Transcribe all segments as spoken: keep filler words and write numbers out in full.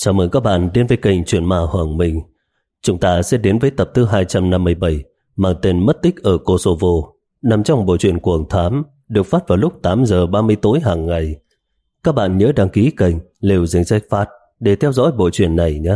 Chào mừng các bạn đến với kênh Truyện Ma Hoàng Minh. Chúng ta sẽ đến với tập thứ hai trăm năm mươi bảy mang tên Mất tích ở Kosovo, nằm trong bộ truyện Cuồng Thám, được phát vào lúc tám giờ ba mươi tối hàng ngày. Các bạn nhớ đăng ký kênh Lều Dính Sách Phát để theo dõi bộ truyện này nhé.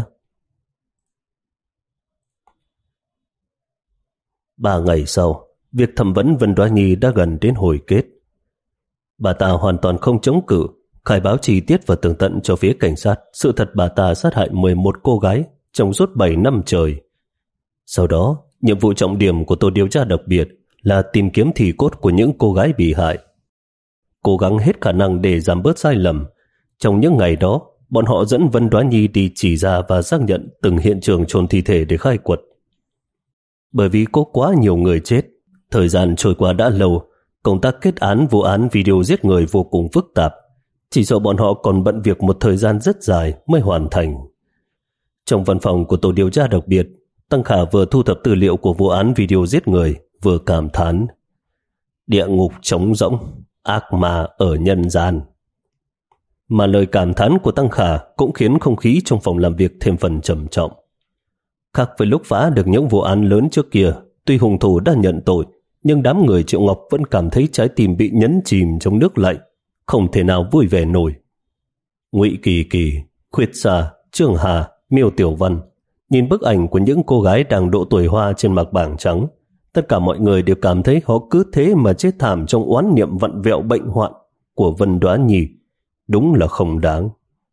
Ba ngày sau, việc thẩm vấn Vân Đoá Nhi đã gần đến hồi kết. Bà ta hoàn toàn không chống cự, khai báo chi tiết và tường tận cho phía cảnh sát sự thật bà ta sát hại mười một cô gái trong suốt bảy năm trời. Sau đó, nhiệm vụ trọng điểm của tổ điều tra đặc biệt là tìm kiếm thi cốt của những cô gái bị hại. Cố gắng hết khả năng để giảm bớt sai lầm. Trong những ngày đó, bọn họ dẫn Vân Đoá Nhi đi chỉ ra và xác nhận từng hiện trường chôn thi thể để khai quật. Bởi vì có quá nhiều người chết, thời gian trôi qua đã lâu, công tác kết án vụ án video giết người vô cùng phức tạp. Chỉ sợ bọn họ còn bận việc một thời gian rất dài mới hoàn thành. Trong văn phòng của tổ điều tra đặc biệt, Tăng Khả vừa thu thập tư liệu của vụ án video giết người, vừa cảm thán: địa ngục trống rỗng, ác ma ở nhân gian. Mà lời cảm thán của Tăng Khả cũng khiến không khí trong phòng làm việc thêm phần trầm trọng. Khác với lúc phá được những vụ án lớn trước kia, tuy hung thủ đã nhận tội, nhưng đám người Triệu Ngọc vẫn cảm thấy trái tim bị nhấn chìm trong nước lạnh, không thể nào vui vẻ nổi. Ngụy Kỳ Kỳ, Khuyết Sa, Trương Hà, Miêu Tiểu Văn nhìn bức ảnh của những cô gái đang độ tuổi hoa trên mặt bảng trắng, tất cả mọi người đều cảm thấy họ cứ thế mà chết thảm trong oán niệm vặn vẹo bệnh hoạn của Vân Đoá Nhi. Đúng là không đáng.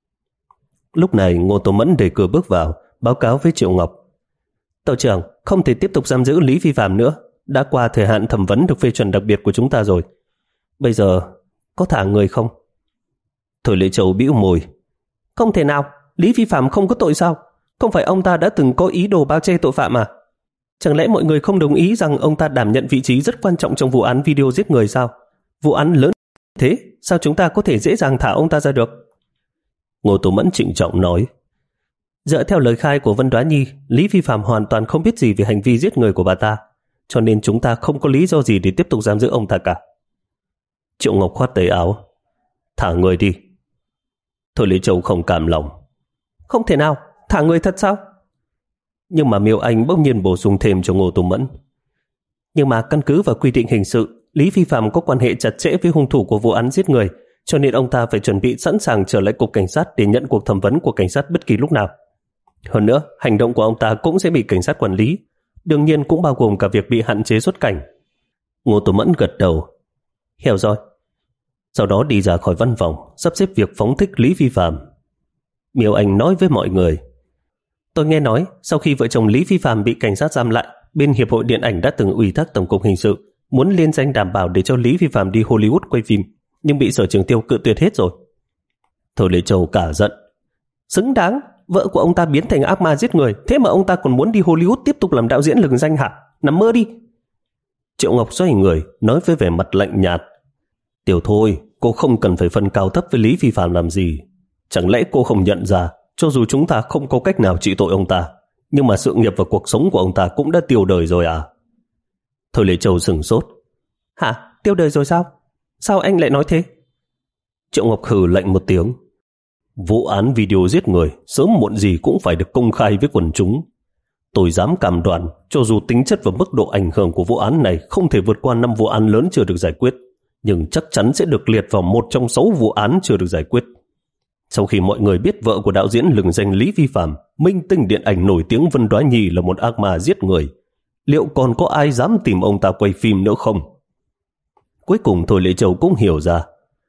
Lúc này Ngô Tô Mẫn đẩy cửa bước vào, báo cáo với Triệu Ngọc: Tổ trưởng, không thể tiếp tục giam giữ Lý Phi Phạm nữa, đã qua thời hạn thẩm vấn được phê chuẩn đặc biệt của chúng ta rồi. Bây giờ có thả người không? Thôi Lệ Châu bĩu môi: Không thể nào, Lý Phi Phạm không có tội sao? Không phải ông ta đã từng có ý đồ bao che tội phạm à? Chẳng lẽ mọi người không đồng ý rằng ông ta đảm nhận vị trí rất quan trọng trong vụ án video giết người sao? Vụ án lớn thế, sao chúng ta có thể dễ dàng thả ông ta ra được? Ngô Tô Mẫn trịnh trọng nói: Dựa theo lời khai của Vân Đoá Nhi, Lý Phi Phạm hoàn toàn không biết gì về hành vi giết người của bà ta, cho nên chúng ta không có lý do gì để tiếp tục giam giữ ông ta cả. Triệu Ngọc khoát tay áo: Thả người đi. Thôi Lý Châu không cảm lòng: Không thể nào, thả người thật sao? Nhưng mà Miêu Anh bỗng nhiên bổ sung thêm cho Ngô Tô Mẫn: Nhưng mà căn cứ vào quy định hình sự, Lý Phi Phạm có quan hệ chặt chẽ với hung thủ của vụ án giết người, cho nên ông ta phải chuẩn bị sẵn sàng trở lại cục cảnh sát để nhận cuộc thẩm vấn của cảnh sát bất kỳ lúc nào. Hơn nữa, hành động của ông ta cũng sẽ bị cảnh sát quản lý, đương nhiên cũng bao gồm cả việc bị hạn chế xuất cảnh. Ngô Tô Mẫn gật đầu: Hiểu rồi. Sau đó đi ra khỏi văn phòng, sắp xếp việc phóng thích Lý Phi Phạm. Miêu Anh nói với mọi người: Tôi nghe nói sau khi vợ chồng Lý Phi Phạm bị cảnh sát giam lại, bên Hiệp hội Điện ảnh đã từng ủy thác Tổng cục Hình sự muốn liên danh đảm bảo để cho Lý Phi Phạm đi Hollywood quay phim, nhưng bị Sở Trường Tiêu cự tuyệt hết rồi. Thôi Lê Châu cả giận: Xứng đáng, vợ của ông ta biến thành ác ma giết người, thế mà ông ta còn muốn đi Hollywood tiếp tục làm đạo diễn lừng danh hả? Nằm mơ đi. Triệu Ngọc xoay người nói với vẻ mặt lạnh nhạt: Tiểu Thôi, cô không cần phải phân cao thấp với Lý Phi Phạm làm gì. Chẳng lẽ cô không nhận ra, cho dù chúng ta không có cách nào trị tội ông ta, nhưng mà sự nghiệp và cuộc sống của ông ta cũng đã tiêu đời rồi à? Thôi Lê Châu sửng sốt: Hả? Tiêu đời rồi sao? Sao anh lại nói thế? Triệu Ngọc hừ lạnh một tiếng: Vụ án video giết người sớm muộn gì cũng phải được công khai với quần chúng. Tôi dám cam đoan, cho dù tính chất và mức độ ảnh hưởng của vụ án này không thể vượt qua năm vụ án lớn chưa được giải quyết, nhưng chắc chắn sẽ được liệt vào một trong sáu vụ án chưa được giải quyết. Sau khi mọi người biết vợ của đạo diễn lừng danh Lý Phi Phạm, minh tinh điện ảnh nổi tiếng Vân Đoá Nhi là một ác ma giết người, liệu còn có ai dám tìm ông ta quay phim nữa không? Cuối cùng Thôi Lệ Châu cũng hiểu ra: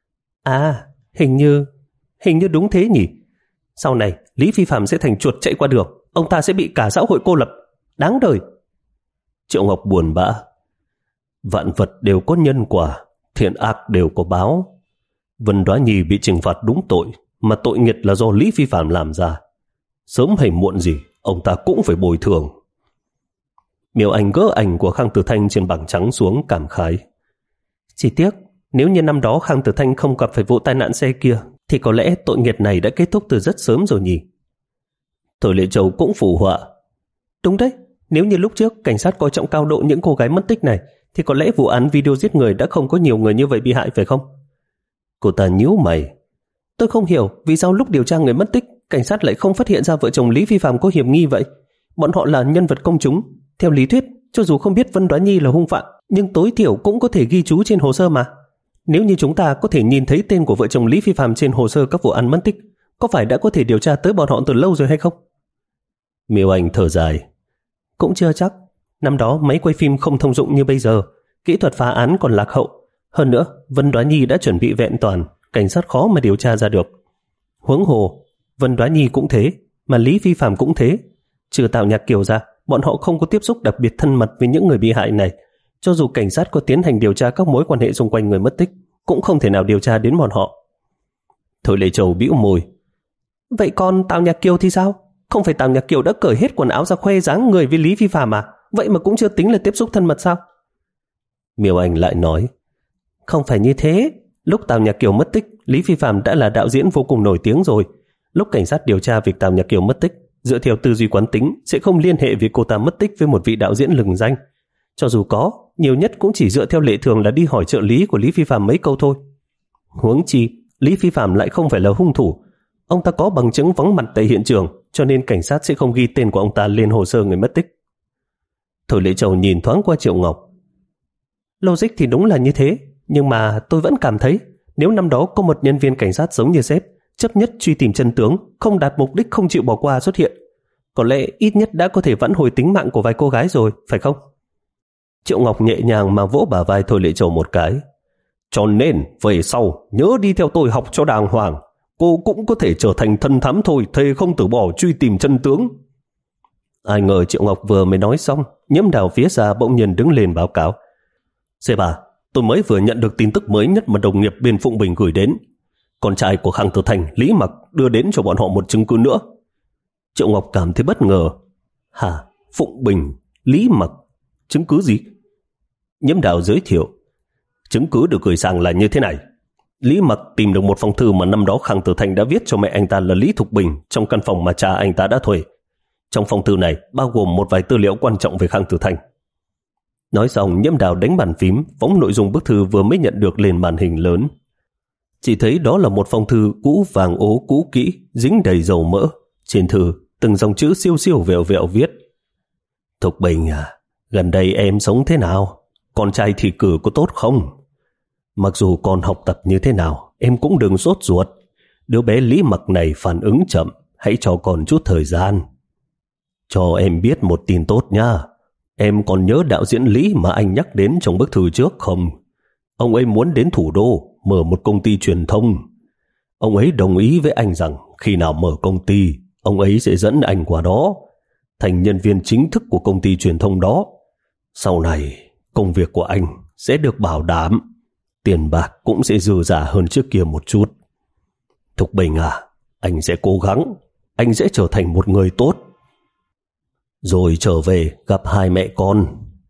À, hình như hình như đúng thế nhỉ. Sau này Lý Phi Phạm sẽ thành chuột chạy qua đường, ông ta sẽ bị cả xã hội cô lập. Đáng đời. Triệu Ngọc buồn bã: Vạn vật đều có nhân quả, thiện ác đều có báo. Vân Đoá Nhi bị trừng phạt đúng tội, mà tội nghiệt là do Lý Phi Phạm làm ra. Sớm hay muộn gì ông ta cũng phải bồi thường. Miêu Anh gỡ ảnh của Khang Tử Thanh trên bảng trắng xuống, cảm khái: Chỉ tiếc, nếu như năm đó Khang Tử Thanh không gặp phải vụ tai nạn xe kia, thì có lẽ tội nghiệt này đã kết thúc từ rất sớm rồi nhỉ. Thôi Lệ Châu cũng phụ họa: Đúng đấy, nếu như lúc trước cảnh sát coi trọng cao độ những cô gái mất tích này, thì có lẽ vụ án video giết người đã không có nhiều người như vậy bị hại phải không? Cô ta nhíu mày: Tôi không hiểu vì sao lúc điều tra người mất tích, cảnh sát lại không phát hiện ra vợ chồng Lý Phi Phạm có hiểm nghi vậy? Bọn họ là nhân vật công chúng. Theo lý thuyết, cho dù không biết Vân Đoá Nhi là hung phạm, nhưng tối thiểu cũng có thể ghi chú trên hồ sơ mà. Nếu như chúng ta có thể nhìn thấy tên của vợ chồng Lý Phi Phạm trên hồ sơ các vụ án mất tích, có phải đã có thể điều tra tới bọn họ từ lâu rồi hay không? Miêu Anh thở dài. Cũng chưa chắc. Năm đó máy quay phim không thông dụng như bây giờ, kỹ thuật phá án còn lạc hậu. Hơn nữa, Vân Đoá Nhi đã chuẩn bị vẹn toàn, cảnh sát khó mà điều tra ra được. Huống hồ, Vân Đoá Nhi cũng thế, mà Lý Phi Phạm cũng thế. Trừ Tào Nhạc Kiều ra, bọn họ không có tiếp xúc đặc biệt thân mật với những người bị hại này. Cho dù cảnh sát có tiến hành điều tra các mối quan hệ xung quanh người mất tích, cũng không thể nào điều tra đến bọn họ. Thôi Lệ Châu bĩu môi. Vậy còn Tào Nhạc Kiều thì sao? Không phải Tào Nhạc Kiều đã cởi hết quần áo ra khoe dáng người với Lý Phi Phạm à? Vậy mà cũng chưa tính là tiếp xúc thân mật sao? Miêu Anh lại nói. Không phải như thế. Lúc Tào Nhạc Kiều mất tích, Lý Phi Phạm đã là đạo diễn vô cùng nổi tiếng rồi. Lúc cảnh sát điều tra việc Tào Nhạc Kiều mất tích, dựa theo tư duy quán tính, sẽ không liên hệ việc cô ta mất tích với một vị đạo diễn lừng danh. Cho dù có, nhiều nhất cũng chỉ dựa theo lệ thường là đi hỏi trợ lý của Lý Phi Phạm mấy câu thôi. Huống chi, Lý Phi Phạm lại không phải là hung thủ. Ông ta có bằng chứng vắng mặt tại hiện trường, cho nên cảnh sát sẽ không ghi tên của ông ta lên hồ sơ người mất tích. Thôi Lệ Châu nhìn thoáng qua Triệu Ngọc. Logic thì đúng là như thế, nhưng mà tôi vẫn cảm thấy nếu năm đó có một nhân viên cảnh sát giống như sếp, chấp nhất truy tìm chân tướng, không đạt mục đích không chịu bỏ qua xuất hiện, có lẽ ít nhất đã có thể vãn hồi tính mạng của vài cô gái rồi, phải không? Triệu Ngọc nhẹ nhàng mà vỗ bả vai Thôi Lệ Châu một cái. Cho nên về sau nhớ đi theo tôi học cho đàng hoàng. Cô cũng có thể trở thành thân thám thôi, thề không từ bỏ truy tìm chân tướng. Ai ngờ Triệu Ngọc vừa mới nói xong, Nhiễm Đào phía xa bỗng nhiên đứng lên báo cáo. Sếp à, tôi mới vừa nhận được tin tức mới nhất mà đồng nghiệp bên Phụng Bình gửi đến. Con trai của Khang Tử Thành, Lý Mặc, đưa đến cho bọn họ một chứng cứ nữa. Triệu Ngọc cảm thấy bất ngờ. Hả? Phụng Bình, Lý Mặc, chứng cứ gì? Nhiễm Đào giới thiệu. Chứng cứ được gửi sang là như thế này. Lý Mặc tìm được một phong thư mà năm đó Khang Tử Thành đã viết cho mẹ anh ta là Lý Thục Bình trong căn phòng mà cha anh ta đã thuê. Trong phong thư này bao gồm một vài tư liệu quan trọng về Khang Tử Thành. Nói xong, Nhiễm Đào đánh bàn phím, phóng nội dung bức thư vừa mới nhận được lên màn hình lớn. Chỉ thấy đó là một phong thư cũ vàng ố cũ kỹ, dính đầy dầu mỡ. Trên thư, từng dòng chữ siêu siêu vẹo vẹo viết: Thục Bình à, gần đây em sống thế nào? Con trai thi cử có tốt không? Mặc dù con học tập như thế nào, em cũng đừng sốt ruột. Đứa bé Lý Mặc này phản ứng chậm, hãy cho con chút thời gian. Cho em biết một tin tốt nha. Em còn nhớ đạo diễn Lý mà anh nhắc đến trong bức thư trước không? Ông ấy muốn đến thủ đô mở một công ty truyền thông. Ông ấy đồng ý với anh rằng khi nào mở công ty, ông ấy sẽ dẫn anh qua đó, thành nhân viên chính thức của công ty truyền thông đó. Sau này, công việc của anh sẽ được bảo đảm, tiền bạc cũng sẽ dư giả hơn trước kia một chút. Thục Bình à, anh sẽ cố gắng, anh sẽ trở thành một người tốt. Rồi trở về gặp hai mẹ con.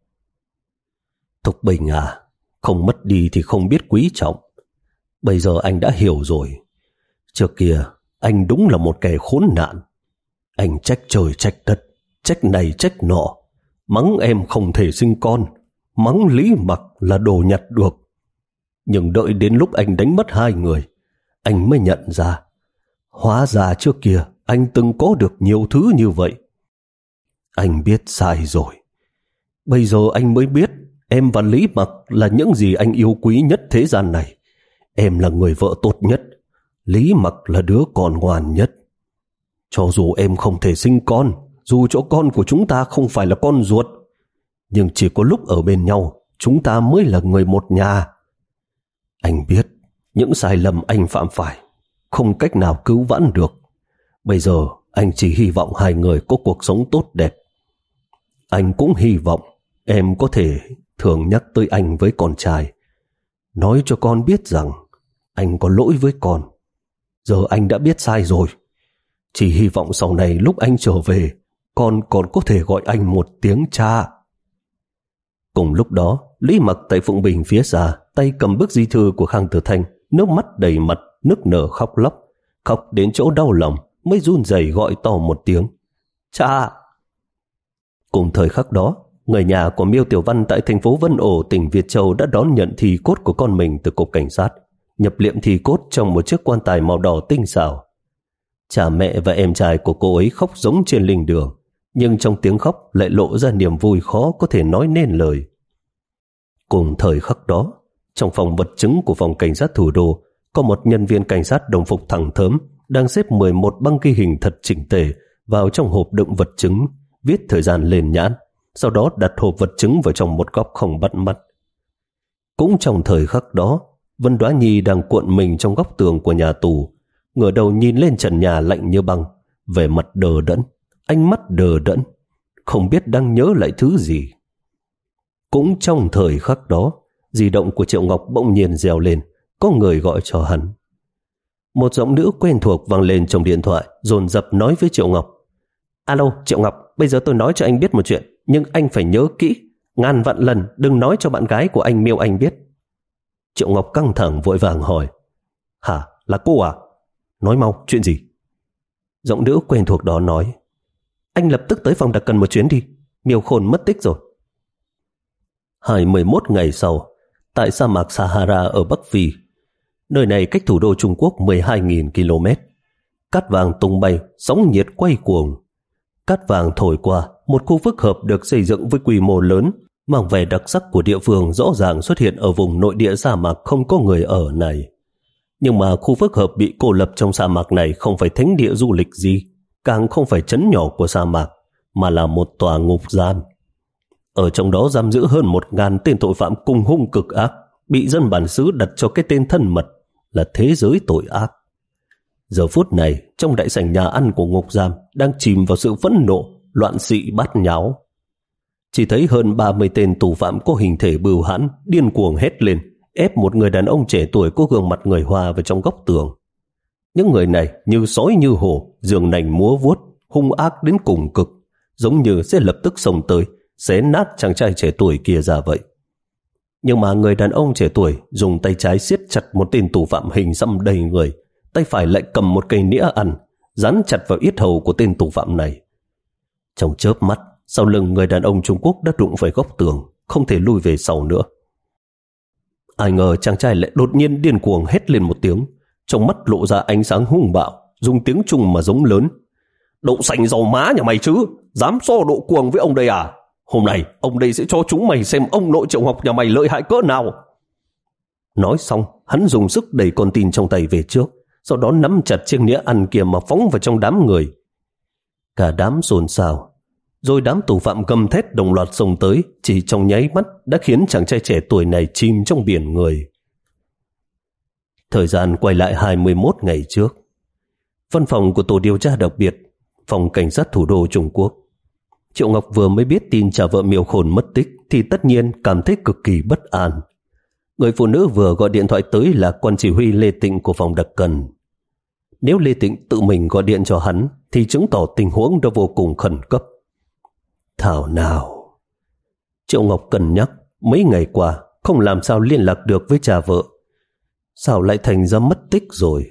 Thục Bình à, không mất đi thì không biết quý trọng. Bây giờ anh đã hiểu rồi. Trước kia, anh đúng là một kẻ khốn nạn. Anh trách trời trách đất, trách này trách nọ, mắng em không thể sinh con, mắng Lý Mặc là đồ nhặt được. Nhưng đợi đến lúc anh đánh mất hai người, anh mới nhận ra, hóa ra trước kia anh từng có được nhiều thứ như vậy. Anh biết sai rồi. Bây giờ anh mới biết em và Lý Mặc là những gì anh yêu quý nhất thế gian này. Em là người vợ tốt nhất, Lý Mặc là đứa con ngoan nhất. Cho dù em không thể sinh con, dù cho con của chúng ta không phải là con ruột, nhưng chỉ có lúc ở bên nhau, chúng ta mới là người một nhà. Anh biết những sai lầm anh phạm phải không cách nào cứu vãn được. Bây giờ anh chỉ hy vọng hai người có cuộc sống tốt đẹp. Anh cũng hy vọng em có thể thường nhắc tới anh với con trai, nói cho con biết rằng anh có lỗi với con. Giờ anh đã biết sai rồi. Chỉ hy vọng sau này lúc anh trở về, con còn có thể gọi anh một tiếng cha. Cùng lúc đó, Lý Mặc tại Phụng Bình phía xa, tay cầm bức di thư của Khang Tử Thành, nước mắt đầy mặt, nức nở khóc lóc. Khóc đến chỗ đau lòng, mới run rẩy gọi to một tiếng: Cha! Cùng thời khắc đó, người nhà của Miêu Tiểu Văn tại thành phố Vân Ổ, tỉnh Việt Châu đã đón nhận thi cốt của con mình từ cục cảnh sát, nhập liệm thi cốt trong một chiếc quan tài màu đỏ tinh xảo. Cha mẹ và em trai của cô ấy khóc giống trên linh đường, nhưng trong tiếng khóc lại lộ ra niềm vui khó có thể nói nên lời. Cùng thời khắc đó, trong phòng vật chứng của phòng cảnh sát thủ đô, có một nhân viên cảnh sát đồng phục thẳng thớm đang xếp mười một băng ghi hình thật chỉnh tề vào trong hộp đựng vật chứng, viết thời gian lên nhãn, sau đó đặt hộp vật chứng vào trong một góc không bắt mắt. Cũng trong thời khắc đó, Vân Đoá Nhi đang cuộn mình trong góc tường của nhà tù, ngửa đầu nhìn lên trần nhà lạnh như băng, vẻ mặt đờ đẫn, ánh mắt đờ đẫn, không biết đang nhớ lại thứ gì. Cũng trong thời khắc đó, di động của Triệu Ngọc bỗng nhiên reo lên, có người gọi cho hắn. Một giọng nữ quen thuộc vang lên trong điện thoại, dồn dập nói với Triệu Ngọc: Alo, Triệu Ngọc, bây giờ tôi nói cho anh biết một chuyện, nhưng anh phải nhớ kỹ, ngàn vạn lần đừng nói cho bạn gái của anh Miêu Anh biết. Triệu Ngọc căng thẳng vội vàng hỏi: Hả, là cô à? Nói mau, chuyện gì? Giọng nữ quen thuộc đó nói: Anh lập tức tới phòng đặc cần một chuyến đi, Miêu Khôn mất tích rồi. hai mươi mốt ngày sau, tại sa mạc Sahara ở Bắc Phi, nơi này cách thủ đô Trung Quốc mười hai nghìn ki lô mét, cát vàng tung bay, sóng nhiệt quay cuồng. Cát vàng thổi qua, một khu phức hợp được xây dựng với quy mô lớn, mang vẻ đặc sắc của địa phương rõ ràng xuất hiện ở vùng nội địa sa mạc không có người ở này. Nhưng mà khu phức hợp bị cô lập trong sa mạc này không phải thánh địa du lịch gì, càng không phải trấn nhỏ của sa mạc, mà là một tòa ngục giam. Ở trong đó giam giữ hơn một ngàn tên tội phạm cùng hung cực ác, bị dân bản xứ đặt cho cái tên thân mật là thế giới tội ác. Giờ phút này, trong đại sảnh nhà ăn của ngục giam đang chìm vào sự phẫn nộ, loạn xị bát nháo. Chỉ thấy hơn ba mươi tên tù phạm có hình thể bưu hãn điên cuồng hét lên, ép một người đàn ông trẻ tuổi có gương mặt người Hoa vào trong góc tường. Những người này như sói như hổ, giường nành múa vuốt, hung ác đến cùng cực, giống như sẽ lập tức xông tới xé nát chàng trai trẻ tuổi kia ra vậy. Nhưng mà người đàn ông trẻ tuổi dùng tay trái siết chặt một tên tù phạm hình xăm đầy người, tay phải lại cầm một cây nĩa ăn, dán chặt vào yết hầu của tên tù phạm này. Trong chớp mắt, sau lưng người đàn ông Trung Quốc đã đụng phải góc tường, không thể lui về sau nữa. Ai ngờ chàng trai lại đột nhiên điên cuồng hét lên một tiếng, trong mắt lộ ra ánh sáng hung bạo, dùng tiếng Trung mà giống lớn: Đậu xanh dầu má nhà mày chứ, dám so độ cuồng với ông đây à? Hôm nay ông đây sẽ cho chúng mày xem ông nội Triệu Ngọc nhà mày lợi hại cỡ nào. Nói xong, hắn dùng sức đẩy con tin trong tay về trước, sau đó nắm chặt chiếc nĩa ăn kia mà phóng vào trong đám người. Cả đám xôn xao, rồi đám tù phạm gầm thét đồng loạt xông tới, chỉ trong nháy mắt đã khiến chàng trai trẻ tuổi này chìm trong biển người. Thời gian quay lại hai mươi mốt ngày trước. Văn phòng của tổ điều tra đặc biệt, phòng cảnh sát thủ đô Trung Quốc. Triệu Ngọc vừa mới biết tin cha vợ Miêu Khôn mất tích thì tất nhiên cảm thấy cực kỳ bất an. Người phụ nữ vừa gọi điện thoại tới là quan chỉ huy Lê Tịnh của phòng đặc cần. Nếu Lê Tịnh tự mình gọi điện cho hắn thì chứng tỏ tình huống đã vô cùng khẩn cấp. Thảo nào, Triệu Ngọc cân nhắc, mấy ngày qua không làm sao liên lạc được với cha vợ. Sao lại thành ra mất tích rồi?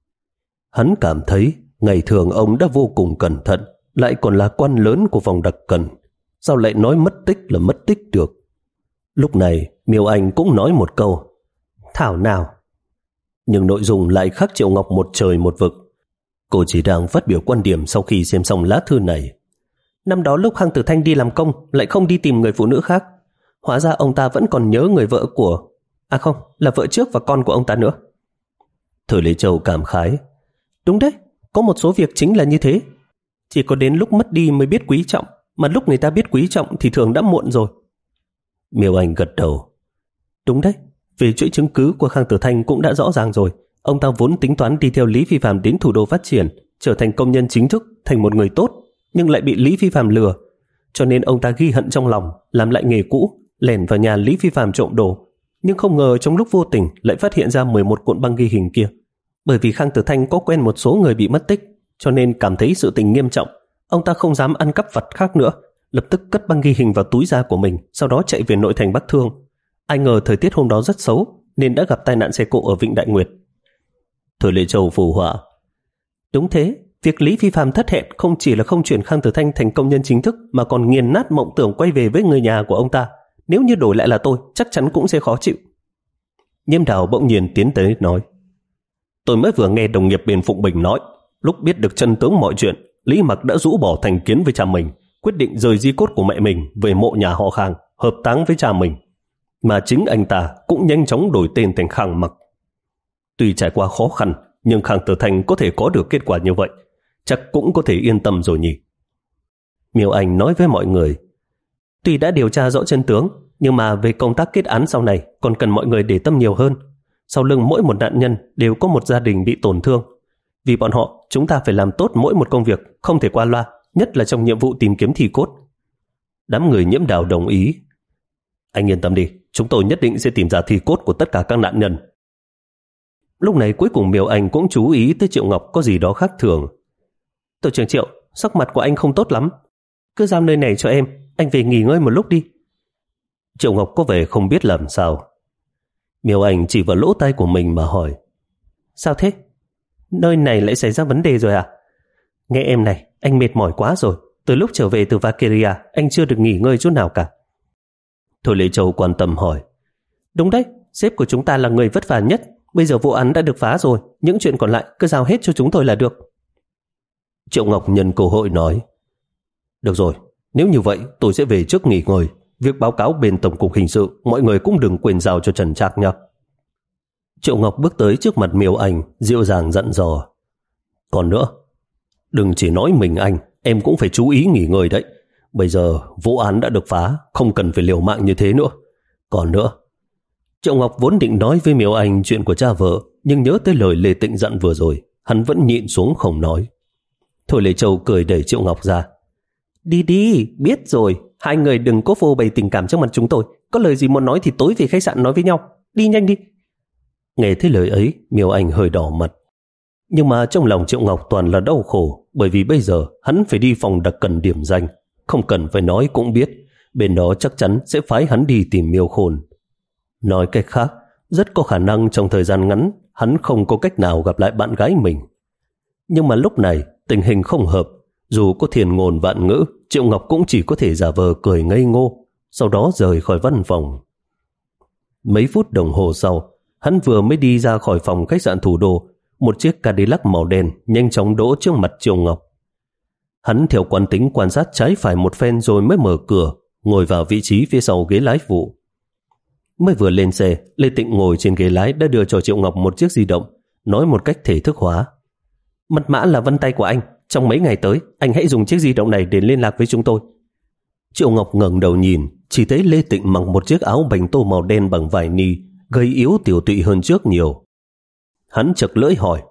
Hắn cảm thấy ngày thường ông đã vô cùng cẩn thận, lại còn là quan lớn của phòng đặc cần, sao lại nói mất tích là mất tích được? Lúc này Miêu Anh cũng nói một câu: Thảo nào. Nhưng nội dung lại khác Triệu Ngọc một trời một vực. Cô chỉ đang phát biểu quan điểm sau khi xem xong lá thư này. Năm đó lúc Khang Tử Thanh đi làm công lại không đi tìm người phụ nữ khác, hóa ra ông ta vẫn còn nhớ người vợ của... À không, là vợ trước và con của ông ta nữa. Thời Lê Châu cảm khái: Đúng đấy, có một số việc chính là như thế. Chỉ có đến lúc mất đi mới biết quý trọng, mà lúc người ta biết quý trọng thì thường đã muộn rồi. Miêu Anh gật đầu: Đúng đấy, về chuỗi chứng cứ của Khang Tử Thanh cũng đã rõ ràng rồi. Ông ta vốn tính toán đi theo Lý Phi Phạm đến thủ đô phát triển, trở thành công nhân chính thức, thành một người tốt, nhưng lại bị Lý Phi Phạm lừa. Cho nên ông ta ghi hận trong lòng, làm lại nghề cũ, lẻn vào nhà Lý Phi Phạm trộm đồ. Nhưng không ngờ trong lúc vô tình lại phát hiện ra mười một cuộn băng ghi hình kia. Bởi vì Khang Tử Thanh có quen một số người bị mất tích, cho nên cảm thấy sự tình nghiêm trọng, ông ta không dám ăn cắp vật khác nữa, lập tức cất băng ghi hình vào túi da của mình, sau đó chạy về nội thành Bắc Thương. Ai ngờ thời tiết hôm đó rất xấu, nên đã gặp tai nạn xe cộ ở Vịnh Đại Nguyệt. Thời Lệ Châu phù họa: Đúng thế, việc Lý Phi Phạm thất hẹn không chỉ là không chuyển Khang Tử Thanh thành công nhân chính thức, mà còn nghiền nát mộng tưởng quay về với người nhà của ông ta. Nếu như đổi lại là tôi, chắc chắn cũng sẽ khó chịu. Nhiêm Đào bỗng nhiên tiến tới nói: Tôi mới vừa nghe đồng nghiệp bên Phụng Bình nói, lúc biết được chân tướng mọi chuyện, Lý Mặc đã rũ bỏ thành kiến với cha mình, quyết định rời di cốt của mẹ mình về mộ nhà họ Khang, hợp táng với cha mình. Mà chính anh ta cũng nhanh chóng đổi tên thành Khang Mặc. Tuy trải qua khó khăn, nhưng Khang Tử Thành có thể có được kết quả như vậy, chắc cũng có thể yên tâm rồi nhỉ. Miêu Anh nói với mọi người, tuy đã điều tra rõ chân tướng, nhưng mà về công tác kết án sau này còn cần mọi người để tâm nhiều hơn. Sau lưng mỗi một nạn nhân đều có một gia đình bị tổn thương. Vì bọn họ, chúng ta phải làm tốt mỗi một công việc, không thể qua loa, nhất là trong nhiệm vụ tìm kiếm thi cốt. Đám người Nhiễm Đào đồng ý. Anh yên tâm đi, chúng tôi nhất định sẽ tìm ra thi cốt của tất cả các nạn nhân. Lúc này cuối cùng Miêu Anh cũng chú ý tới Triệu Ngọc có gì đó khác thường. Tổ trưởng Triệu, sắc mặt của anh không tốt lắm. Cứ giao nơi này cho em, anh về nghỉ ngơi một lúc đi. Triệu Ngọc có vẻ không biết làm sao. Miêu Anh chỉ vào lỗ tai của mình mà hỏi, sao thế? Nơi này lại xảy ra vấn đề rồi à? Nghe em này, anh mệt mỏi quá rồi. Từ lúc trở về từ Valkyria, anh chưa được nghỉ ngơi chút nào cả. Thôi Lê Châu quan tâm hỏi, đúng đấy, sếp của chúng ta là người vất vả nhất. Bây giờ vụ án đã được phá rồi, những chuyện còn lại cứ giao hết cho chúng tôi là được. Triệu Ngọc nhân cơ hội nói, được rồi, nếu như vậy tôi sẽ về trước nghỉ ngơi. Việc báo cáo bên Tổng cục Hình sự, mọi người cũng đừng quên giao cho Trần Trác nhé. Triệu Ngọc bước tới trước mặt Miêu Anh, dịu dàng dặn dò, còn nữa, đừng chỉ nói mình anh, em cũng phải chú ý nghỉ ngơi đấy. Bây giờ vụ án đã được phá, không cần phải liều mạng như thế nữa. Còn nữa, Triệu Ngọc vốn định nói với Miêu Anh chuyện của cha vợ, nhưng nhớ tới lời Lê Tịnh dặn vừa rồi, hắn vẫn nhịn xuống không nói. Thôi Lê Châu cười đẩy Triệu Ngọc ra. Đi đi, biết rồi, hai người đừng có phô bày tình cảm trước mặt chúng tôi. Có lời gì muốn nói thì tối về khách sạn nói với nhau. Đi nhanh đi. Nghe thấy lời ấy, Miêu Anh hơi đỏ mặt. Nhưng mà trong lòng Triệu Ngọc toàn là đau khổ, bởi vì bây giờ hắn phải đi phòng đặc cần điểm danh. Không cần phải nói cũng biết, bên đó chắc chắn sẽ phái hắn đi tìm Miêu Khôn. Nói cách khác, rất có khả năng trong thời gian ngắn hắn không có cách nào gặp lại bạn gái mình. Nhưng mà lúc này tình hình không hợp, dù có thiền ngôn vạn ngữ, Triệu Ngọc cũng chỉ có thể giả vờ cười ngây ngô, sau đó rời khỏi văn phòng. Mấy phút đồng hồ sau, hắn vừa mới đi ra khỏi phòng khách sạn Thủ Đô, một chiếc Cadillac màu đen nhanh chóng đỗ trước mặt Triệu Ngọc. Hắn theo quán tính quan sát trái phải một phen rồi mới mở cửa, ngồi vào vị trí phía sau ghế lái phụ. Mới vừa lên xe, Lê Tịnh ngồi trên ghế lái đã đưa cho Triệu Ngọc một chiếc di động, nói một cách thể thức hóa. Mật mã là vân tay của anh, trong mấy ngày tới, anh hãy dùng chiếc di động này để liên lạc với chúng tôi. Triệu Ngọc ngẩng đầu nhìn, chỉ thấy Lê Tịnh mặc một chiếc áo bành tô màu đen bằng vải ni, gầy yếu tiểu tụy hơn trước nhiều. Hắn chật lưỡi hỏi,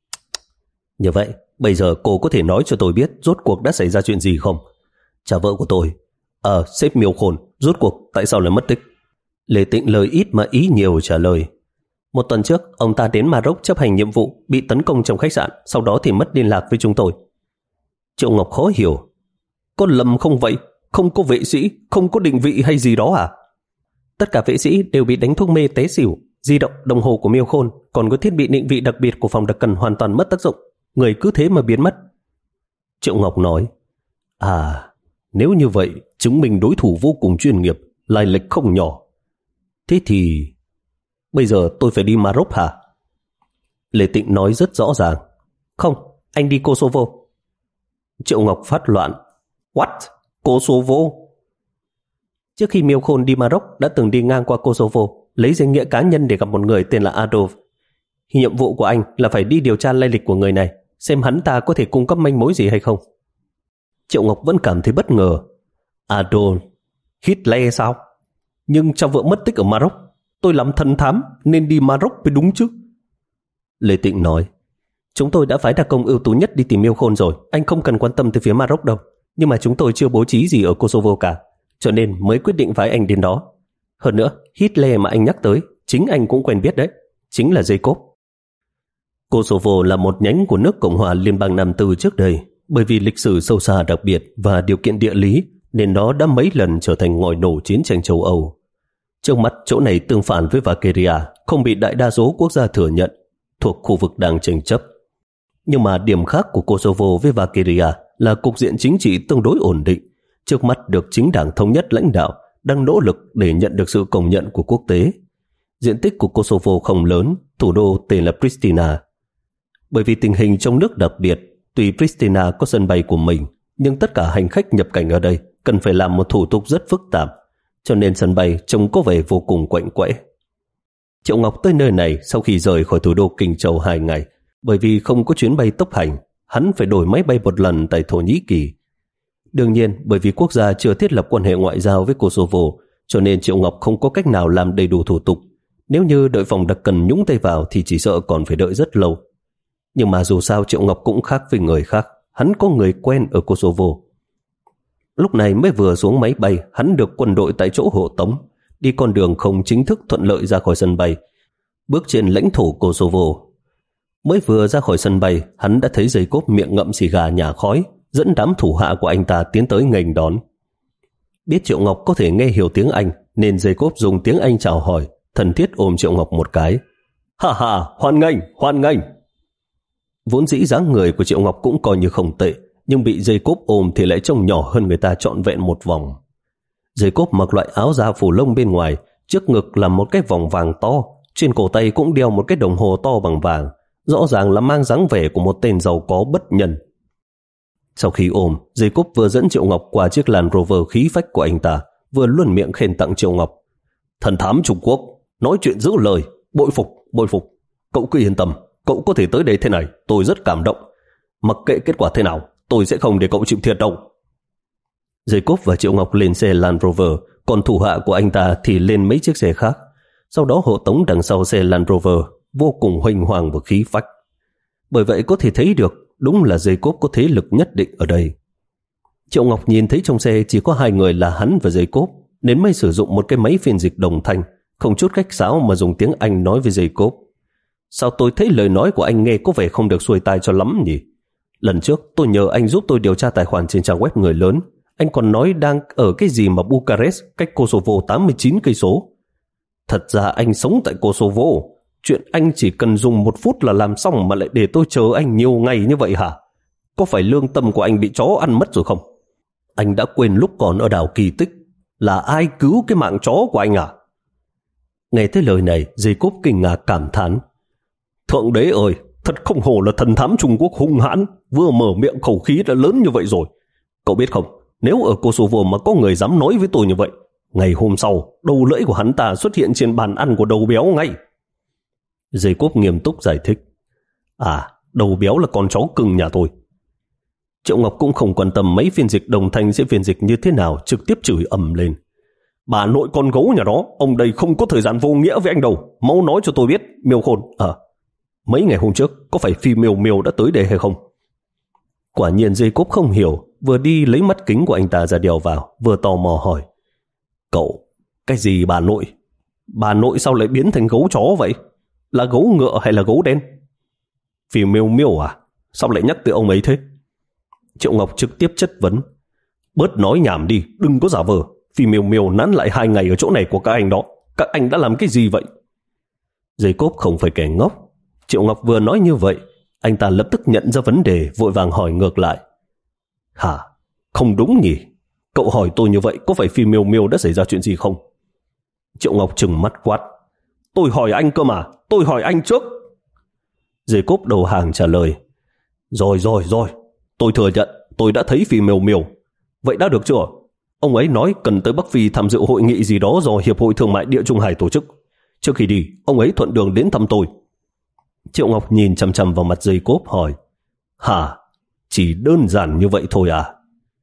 như vậy, bây giờ cô có thể nói cho tôi biết rốt cuộc đã xảy ra chuyện gì không? Cha vợ của tôi, Ờ, sếp Miêu Khôn, rốt cuộc tại sao lại mất tích? Lê Tịnh lời ít mà ý nhiều trả lời. Một tuần trước, ông ta đến Maroc chấp hành nhiệm vụ, bị tấn công trong khách sạn, sau đó thì mất liên lạc với chúng tôi. Triệu Ngọc khó hiểu. Có lầm không vậy? Không có vệ sĩ, không có định vị hay gì đó à? Tất cả vệ sĩ đều bị đánh thuốc mê té xỉu. Di động, đồng hồ của Miêu Khôn, còn có thiết bị định vị đặc biệt của phòng đặc cần hoàn toàn mất tác dụng. Người cứ thế mà biến mất. Triệu Ngọc nói, à, nếu như vậy, chứng minh đối thủ vô cùng chuyên nghiệp, lai lịch không nhỏ. Thế thì bây giờ tôi phải đi Maroc hả? Lê Tịnh nói rất rõ ràng. Không, anh đi Kosovo. Triệu Ngọc phát loạn. What? Kosovo? Trước khi Miêu Khôn đi Maroc đã từng đi ngang qua Kosovo, lấy danh nghĩa cá nhân để gặp một người tên là Adolf. Nhiệm vụ của anh là phải đi điều tra lai lịch của người này, xem hắn ta có thể cung cấp manh mối gì hay không. Triệu Ngọc vẫn cảm thấy bất ngờ. Adolf Hitler sao? Nhưng cha vợ mất tích ở Maroc, tôi làm thần thám nên đi Maroc mới đúng chứ. Lê Tịnh nói, chúng tôi đã phái đặc công ưu tú nhất đi tìm Miêu Khôn rồi, anh không cần quan tâm tới phía Maroc đâu. Nhưng mà chúng tôi chưa bố trí gì ở Kosovo cả, cho nên mới quyết định phái anh đến đó. Hơn nữa, Hitler mà anh nhắc tới, chính anh cũng quen biết đấy, chính là Jacob. Kosovo là một nhánh của nước Cộng hòa Liên bang Nam Tư trước đây, bởi vì lịch sử sâu xa đặc biệt và điều kiện địa lý nên nó đã mấy lần trở thành ngòi nổ chiến tranh châu Âu. Trước mắt chỗ này tương phản với Valkyria, không bị đại đa số quốc gia thừa nhận, thuộc khu vực đang tranh chấp. Nhưng mà điểm khác của Kosovo với Valkyria là cục diện chính trị tương đối ổn định, trước mắt được chính đảng thống nhất lãnh đạo, đang nỗ lực để nhận được sự công nhận của quốc tế. Diện tích của Kosovo không lớn, thủ đô tên là Pristina. Bởi vì tình hình trong nước đặc biệt, tuy Pristina có sân bay của mình, nhưng tất cả hành khách nhập cảnh ở đây cần phải làm một thủ tục rất phức tạp, cho nên sân bay trông có vẻ vô cùng quạnh quẽ. Triệu Ngọc tới nơi này sau khi rời khỏi thủ đô Kinh Châu hai ngày, bởi vì không có chuyến bay tốc hành, hắn phải đổi máy bay một lần tại Thổ Nhĩ Kỳ. Đương nhiên, bởi vì quốc gia chưa thiết lập quan hệ ngoại giao với Kosovo, cho nên Triệu Ngọc không có cách nào làm đầy đủ thủ tục. Nếu như đợi phòng đặc cần nhúng tay vào thì chỉ sợ còn phải đợi rất lâu. Nhưng mà dù sao Triệu Ngọc cũng khác với người khác, hắn có người quen ở Kosovo. Lúc này mới vừa xuống máy bay, hắn được quân đội tại chỗ hộ tống, đi con đường không chính thức thuận lợi ra khỏi sân bay, bước trên lãnh thổ Kosovo. Mới vừa ra khỏi sân bay, hắn đã thấy Jacob miệng ngậm xì gà nhả khói, dẫn đám thủ hạ của anh ta tiến tới nghênh đón. Biết Triệu Ngọc có thể nghe hiểu tiếng Anh, nên Jacob dùng tiếng Anh chào hỏi, thân thiết ôm Triệu Ngọc một cái. Ha ha, hoan nghênh, hoan nghênh. Vốn dĩ dáng người của Triệu Ngọc cũng coi như không tệ, nhưng bị Jacob ôm thì lại trông nhỏ hơn người ta trọn vẹn một vòng. Jacob mặc loại áo da phủ lông bên ngoài, trước ngực là một cái vòng vàng to, trên cổ tay cũng đeo một cái đồng hồ to bằng vàng, rõ ràng là mang dáng vẻ của một tên giàu có bất nhân. Sau khi ôm, Jacob vừa dẫn Triệu Ngọc qua chiếc Land Rover khí phách của anh ta, vừa luôn miệng khen tặng Triệu Ngọc. Thần thám Trung Quốc, nói chuyện giữ lời, bội phục, bội phục. Cậu cứ yên tâm, cậu có thể tới đây thế này, tôi rất cảm động. Mặc kệ kết quả thế nào, tôi sẽ không để cậu chịu thiệt đâu. Jacob và Triệu Ngọc lên xe Land Rover, còn thủ hạ của anh ta thì lên mấy chiếc xe khác. Sau đó hộ tống đằng sau xe Land Rover, vô cùng huênh hoàng và khí phách. Bởi vậy có thể thấy được, đúng là Jacob có thế lực nhất định ở đây. Triệu Ngọc nhìn thấy trong xe chỉ có hai người là hắn và Jacob, nên mới sử dụng một cái máy phiên dịch đồng thanh, không chút khách sáo mà dùng tiếng Anh nói với Jacob. Sao tôi thấy lời nói của anh nghe có vẻ không được xuôi tai cho lắm nhỉ? Lần trước tôi nhờ anh giúp tôi điều tra tài khoản trên trang web người lớn. Anh còn nói đang ở cái gì mà Bucharest, cách Kosovo tám mươi chín cây số. Thật ra anh sống tại Kosovo. Chuyện anh chỉ cần dùng một phút là làm xong mà lại để tôi chờ anh nhiều ngày như vậy hả? Có phải lương tâm của anh bị chó ăn mất rồi không? Anh đã quên lúc còn ở đảo Kỳ Tích là ai cứu cái mạng chó của anh à? Nghe thấy lời này, Jacob kinh ngạc cảm thán. Thượng đế ơi, thật không hổ là thần thám Trung Quốc hung hãn, vừa mở miệng khẩu khí đã lớn như vậy rồi. Cậu biết không, nếu ở Kosovo mà có người dám nói với tôi như vậy, ngày hôm sau, đầu lưỡi của hắn ta xuất hiện trên bàn ăn của đầu béo ngay. Jacob nghiêm túc giải thích. À, đầu béo là con chó cưng nhà tôi. Triệu Ngọc cũng không quan tâm mấy phiên dịch đồng thanh sẽ phiên dịch như thế nào, trực tiếp chửi ầm lên. Bà nội con gấu nhà đó, ông đây không có thời gian vô nghĩa với anh đâu. Mau nói cho tôi biết, Miêu Khôn, à, mấy ngày hôm trước có phải Phi Miêu Miêu đã tới đây hay không? Quả nhiên Jacob không hiểu, vừa đi lấy mắt kính của anh ta ra đeo vào, vừa tò mò hỏi. Cậu, cái gì bà nội? Bà nội sao lại biến thành gấu chó vậy? Là gấu ngựa hay là gấu đen? Phi Miêu Miêu à? Sao lại nhắc tới ông ấy thế? Triệu Ngọc trực tiếp chất vấn. Bớt nói nhảm đi, đừng có giả vờ. Phi Miêu Miêu nán lại hai ngày ở chỗ này của các anh đó. Các anh đã làm cái gì vậy? Jacob không phải kẻ ngốc. Triệu Ngọc vừa nói như vậy, anh ta lập tức nhận ra vấn đề, vội vàng hỏi ngược lại. Hả? Không đúng nhỉ? Cậu hỏi tôi như vậy, có phải Phi Miêu Miêu đã xảy ra chuyện gì không? Triệu Ngọc trừng mắt quát. Tôi hỏi anh cơ mà, tôi hỏi anh trước. Jacob đầu hàng trả lời. Rồi rồi rồi, tôi thừa nhận tôi đã thấy Phi Miêu Miêu. Vậy đã được chưa? Ông ấy nói cần tới Bắc Phi tham dự hội nghị gì đó do Hiệp hội Thương mại Địa Trung Hải tổ chức. Trước khi đi, ông ấy thuận đường đến thăm tôi. Triệu Ngọc nhìn chằm chằm vào mặt Jacob hỏi. Hả? Chỉ đơn giản như vậy thôi à?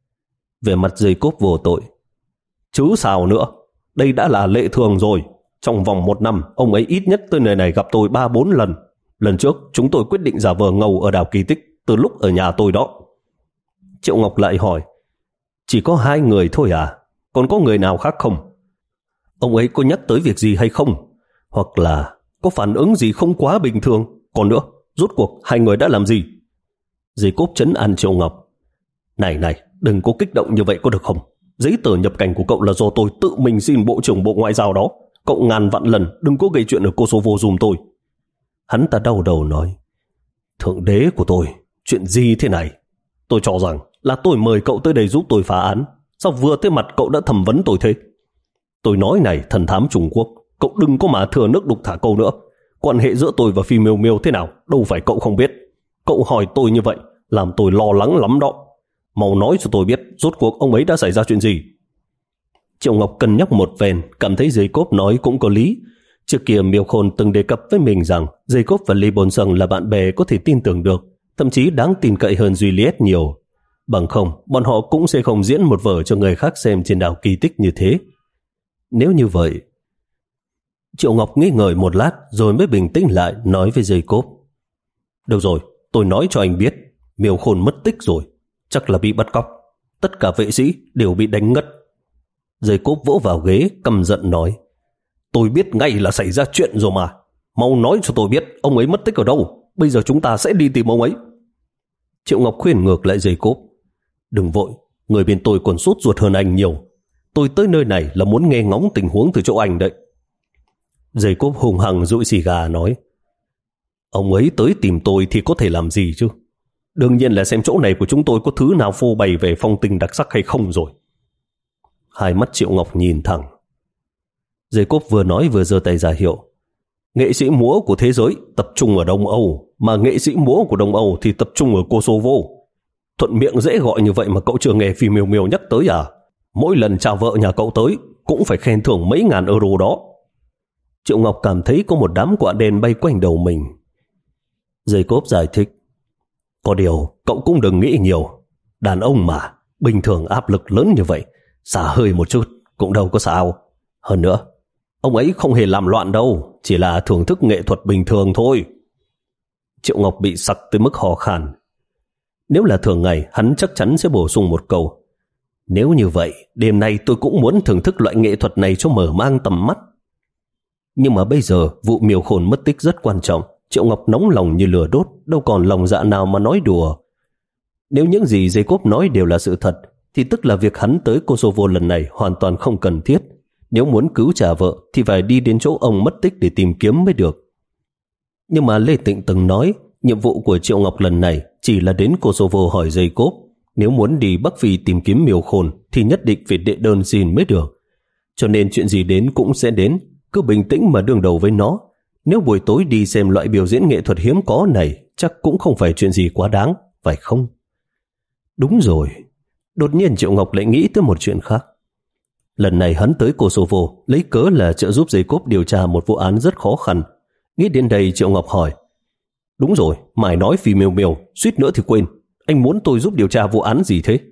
Về mặt Jacob vô tội. Chứ sao nữa? Đây đã là lệ thường rồi. Trong vòng một năm, ông ấy ít nhất tới nơi này gặp tôi ba bốn lần. Lần trước, chúng tôi quyết định giả vờ ngầu ở đảo Kỳ Tích từ lúc ở nhà tôi đó. Triệu Ngọc lại hỏi. Chỉ có hai người thôi à? Còn có người nào khác không? Ông ấy có nhắc tới việc gì hay không? Hoặc là có phản ứng gì không quá bình thường? Còn nữa, rốt cuộc hai người đã làm gì? Jacob trấn an Triệu Ngọc. Này này, đừng có kích động như vậy có được không? Giấy tờ nhập cảnh của cậu là do tôi tự mình xin Bộ trưởng Bộ Ngoại giao đó. Cậu ngàn vạn lần đừng có gây chuyện ở Kosovo dùm tôi. Hắn ta đau đầu nói. Thượng đế của tôi, chuyện gì thế này? Tôi cho rằng là tôi mời cậu tới đây giúp tôi phá án. Sao vừa tới mặt cậu đã thẩm vấn tôi thế? Tôi nói này, thần thám Trung Quốc, cậu đừng có mà thừa nước đục thả câu nữa. Quan hệ giữa tôi và Phi Miêu Miêu thế nào, đâu phải cậu không biết. cậu hỏi tôi như vậy, làm tôi lo lắng lắm đó. Mau nói cho tôi biết, rốt cuộc ông ấy đã xảy ra chuyện gì? Triệu Ngọc cân nhắc một phen, cảm thấy Jacob nói cũng có lý. Trước kia Miêu Khôn từng đề cập với mình rằng Jacob và Lee Bôn Sung là bạn bè có thể tin tưởng được, thậm chí đáng tin cậy hơn Juliet nhiều. Bằng không, bọn họ cũng sẽ không diễn một vở cho người khác xem trên đảo kỳ tích như thế. Nếu như vậy... Triệu Ngọc nghĩ ngợi một lát rồi mới bình tĩnh lại, nói với Jacob. Được rồi, tôi nói cho anh biết, Miêu Khôn mất tích rồi, chắc là bị bắt cóc. Tất cả vệ sĩ đều bị đánh ngất. Jacob vỗ vào ghế, căm giận nói. Tôi biết ngay là xảy ra chuyện rồi mà. Mau nói cho tôi biết ông ấy mất tích ở đâu. Bây giờ chúng ta sẽ đi tìm ông ấy. Triệu Ngọc khuyên ngược lại Jacob. Đừng vội, người bên tôi còn sốt ruột hơn anh nhiều. Tôi tới nơi này là muốn nghe ngóng tình huống từ chỗ anh đấy. Jacob hùng hằng dụi xì gà nói. Ông ấy tới tìm tôi thì có thể làm gì chứ? Đương nhiên là xem chỗ này của chúng tôi có thứ nào phô bày về phong tình đặc sắc hay không rồi. Hai mắt Triệu Ngọc nhìn thẳng. Jacob vừa nói vừa giơ tay ra hiệu. Nghệ sĩ múa của thế giới tập trung ở Đông Âu, mà nghệ sĩ múa của Đông Âu thì tập trung ở Kosovo. Thuận miệng dễ gọi như vậy mà cậu chưa nghe Phi Miêu Miêu nhắc tới à? Mỗi lần chào vợ nhà cậu tới cũng phải khen thưởng mấy ngàn euro đó. Triệu Ngọc cảm thấy có một đám quạ đen bay quanh đầu mình. Jacob giải thích. Có điều cậu cũng đừng nghĩ nhiều. Đàn ông mà, bình thường áp lực lớn như vậy, xả hơi một chút cũng đâu có sao. Hơn nữa, ông ấy không hề làm loạn đâu, chỉ là thưởng thức nghệ thuật bình thường thôi. Triệu Ngọc bị sặc tới mức hò khan. Nếu là thường ngày, hắn chắc chắn sẽ bổ sung một câu. Nếu như vậy, đêm nay tôi cũng muốn thưởng thức loại nghệ thuật này cho mở mang tầm mắt. Nhưng mà bây giờ, vụ Miêu Khôn mất tích rất quan trọng. Triệu Ngọc nóng lòng như lửa đốt, đâu còn lòng dạ nào mà nói đùa. Nếu những gì Jacob nói đều là sự thật, thì tức là việc hắn tới Kosovo lần này hoàn toàn không cần thiết. Nếu muốn cứu trả vợ thì phải đi đến chỗ ông mất tích để tìm kiếm mới được. Nhưng mà Lê Tịnh từng nói, nhiệm vụ của Triệu Ngọc lần này chỉ là đến Kosovo hỏi Jacob. Nếu muốn đi Bắc Phi tìm kiếm Miêu Khôn thì nhất định phải đệ đơn xin mới được. Cho nên chuyện gì đến cũng sẽ đến, cứ bình tĩnh mà đương đầu với nó. Nếu buổi tối đi xem loại biểu diễn nghệ thuật hiếm có này, chắc cũng không phải chuyện gì quá đáng, phải không? Đúng rồi. Đột nhiên Triệu Ngọc lại nghĩ tới một chuyện khác. Lần này hắn tới Kosovo lấy cớ là trợ giúp Jacob điều tra một vụ án rất khó khăn. Nghĩ đến đây Triệu Ngọc hỏi. Đúng rồi, mày nói Phi Miêu Miêu, suýt nữa thì quên. Anh muốn tôi giúp điều tra vụ án gì thế?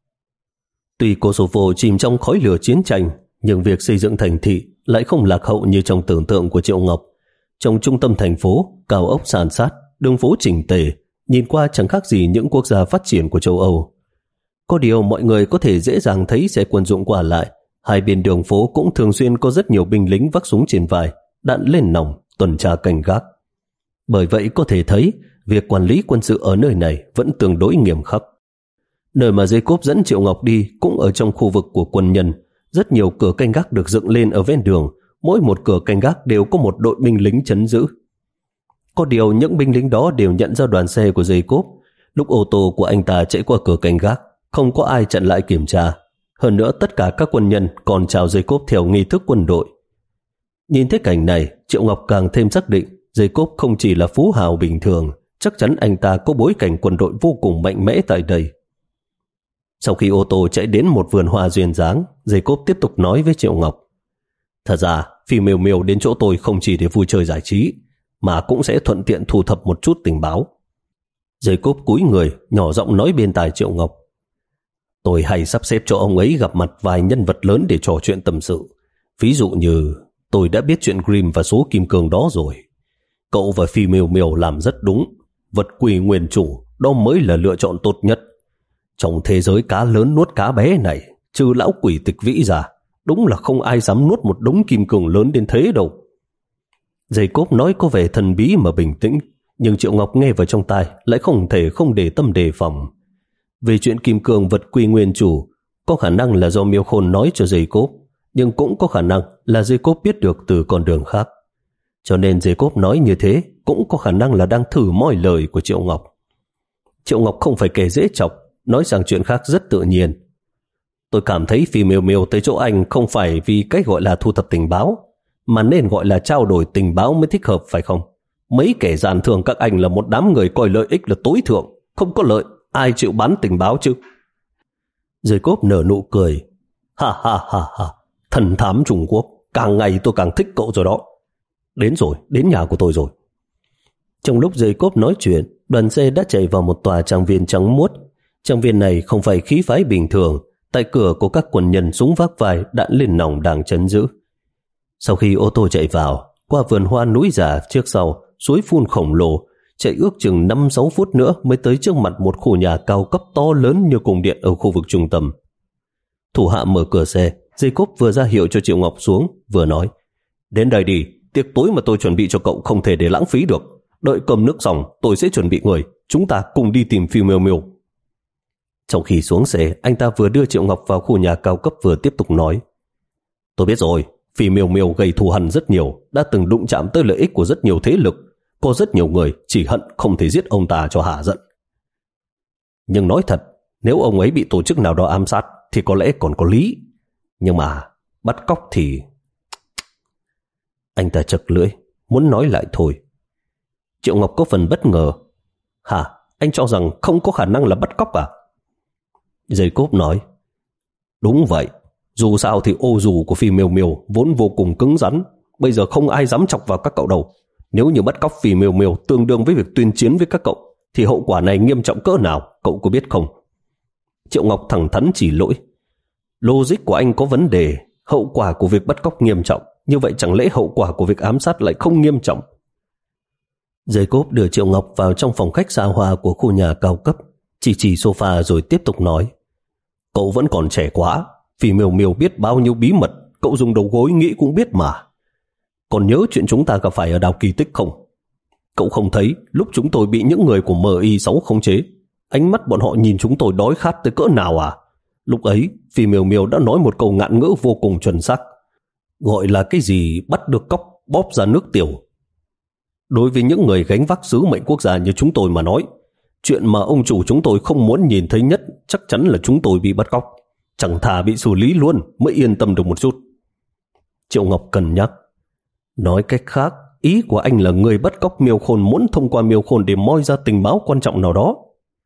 Tuy Kosovo chìm trong khói lửa chiến tranh, nhưng việc xây dựng thành thị lại không lạc hậu như trong tưởng tượng của Triệu Ngọc. Trong trung tâm thành phố, cao ốc san sát, đường phố chỉnh tề, nhìn qua chẳng khác gì những quốc gia phát triển của châu Âu. Có điều mọi người có thể dễ dàng thấy xe quân dụng qua lại. Hai bên đường phố cũng thường xuyên có rất nhiều binh lính vác súng trên vai, đạn lên nòng, tuần tra canh gác. Bởi vậy có thể thấy, việc quản lý quân sự ở nơi này vẫn tương đối nghiêm khắc. Nơi mà Jacob dẫn Triệu Ngọc đi cũng ở trong khu vực của quân nhân. Rất nhiều cửa canh gác được dựng lên ở ven đường, mỗi một cửa canh gác đều có một đội binh lính trấn giữ. Có điều những binh lính đó đều nhận ra đoàn xe của Jacob. Lúc ô tô của anh ta chạy qua cửa canh gác, không có ai chặn lại kiểm tra. Hơn nữa tất cả các quân nhân còn chào Jacob theo nghi thức quân đội. Nhìn thấy cảnh này, Triệu Ngọc càng thêm xác định Jacob không chỉ là phú hào bình thường, chắc chắn anh ta có bối cảnh quân đội vô cùng mạnh mẽ tại đây. Sau khi ô tô chạy đến một vườn hoa duyên dáng, Jacob tiếp tục nói với Triệu Ngọc. Thật ra, Phi Miêu Miêu đến chỗ tôi không chỉ để vui chơi giải trí, mà cũng sẽ thuận tiện thu thập một chút tình báo. Jacob cúi người, nhỏ giọng nói bên tai Triệu Ngọc. Tôi hay sắp xếp cho ông ấy gặp mặt vài nhân vật lớn để trò chuyện tâm sự. Ví dụ như tôi đã biết chuyện Grimm và số kim cương đó rồi. Cậu và Phi Miêu Miêu làm rất đúng. Vật quỷ nguyên chủ, đó mới là lựa chọn tốt nhất. Trong thế giới cá lớn nuốt cá bé này, trừ lão quỷ tịch vĩ ra, đúng là không ai dám nuốt một đống kim cương lớn đến thế đâu. Jacob nói có vẻ thần bí mà bình tĩnh, nhưng Triệu Ngọc nghe vào trong tai lại không thể không để tâm đề phòng. Về chuyện kim cương vật quy nguyên chủ, có khả năng là do Miêu Khôn nói cho Jacob, nhưng cũng có khả năng là Jacob biết được từ con đường khác. Cho nên Jacob nói như thế cũng có khả năng là đang thử moi lời của Triệu Ngọc. Triệu Ngọc không phải kẻ dễ chọc, nói sang chuyện khác rất tự nhiên. Tôi cảm thấy Phi Miêu Miêu tới chỗ anh không phải vì cách gọi là thu thập tình báo, mà nên gọi là trao đổi tình báo mới thích hợp phải không? Mấy kẻ gian thường các anh là một đám người coi lợi ích là tối thượng. Không có lợi, ai chịu bán tình báo chứ? Jacob nở nụ cười. Ha ha ha ha, thần thám Trung Quốc, càng ngày tôi càng thích cậu rồi đó. Đến rồi, đến nhà của tôi rồi. Trong lúc Jacob nói chuyện, đoàn xe đã chạy vào một tòa trang viên trắng muốt. Trang viên này không phải khí phái bình thường. Tại cửa có các quân nhân súng vác vai, đạn lên nòng đang trấn giữ. Sau khi ô tô chạy vào, qua vườn hoa núi già trước sau, suối phun khổng lồ, chạy ước chừng năm sáu phút nữa mới tới trước mặt một khu nhà cao cấp to lớn như cung điện ở khu vực trung tâm. Thủ hạ mở cửa xe, Jacob vừa ra hiệu cho Triệu Ngọc xuống, vừa nói: Đến đây đi, tiệc tối mà tôi chuẩn bị cho cậu không thể để lãng phí được. Đợi cơm nước xong, tôi sẽ chuẩn bị người, chúng ta cùng đi tìm Phi Miêu Miêu. Trong khi xuống xe, anh ta vừa đưa Triệu Ngọc vào khu nhà cao cấp vừa tiếp tục nói: Tôi biết rồi, Phi Miêu Miêu gây thù hằn rất nhiều, đã từng đụng chạm tới lợi ích của rất nhiều thế lực. Có rất nhiều người chỉ hận không thể giết ông ta cho hả giận. Nhưng nói thật, nếu ông ấy bị tổ chức nào đó ám sát thì có lẽ còn có lý. Nhưng mà bắt cóc thì... Anh ta chật lưỡi, muốn nói lại thôi. Triệu Ngọc có phần bất ngờ. Hả? Anh cho rằng không có khả năng là bắt cóc à? Jacob nói: Đúng vậy. Dù sao thì ô dù của Phi Miêu Miêu vốn vô cùng cứng rắn. Bây giờ không ai dám chọc vào các cậu đâu. Nếu như bắt cóc Phi Miêu Miêu tương đương với việc tuyên chiến với các cậu, thì hậu quả này nghiêm trọng cỡ nào, cậu có biết không? Triệu Ngọc thẳng thắn chỉ lỗi. Logic của anh có vấn đề. Hậu quả của việc bắt cóc nghiêm trọng, như vậy chẳng lẽ hậu quả của việc ám sát lại không nghiêm trọng? Jacob đưa Triệu Ngọc vào trong phòng khách xa hoa của khu nhà cao cấp, chỉ chỉ sofa rồi tiếp tục nói: Cậu vẫn còn trẻ quá. Phi Miêu Miêu biết bao nhiêu bí mật, cậu dùng đầu gối nghĩ cũng biết mà. Còn nhớ chuyện chúng ta gặp phải ở đảo Kỳ Tích không? Cậu không thấy lúc chúng tôi bị những người của M I sáu khống chế, ánh mắt bọn họ nhìn chúng tôi đói khát tới cỡ nào à? Lúc ấy Phi Miêu Miêu đã nói một câu ngạn ngữ vô cùng chuẩn xác, gọi là cái gì bắt được cóc bóp ra nước tiểu. Đối với những người gánh vác sứ mệnh quốc gia như chúng tôi mà nói, chuyện mà ông chủ chúng tôi không muốn nhìn thấy nhất chắc chắn là chúng tôi bị bắt cóc. Chẳng thà bị xử lý luôn mới yên tâm được một chút. Triệu Ngọc cân nhắc. Nói cách khác, ý của anh là người bắt cóc Miêu Khôn muốn thông qua Miêu Khôn để moi ra tình báo quan trọng nào đó.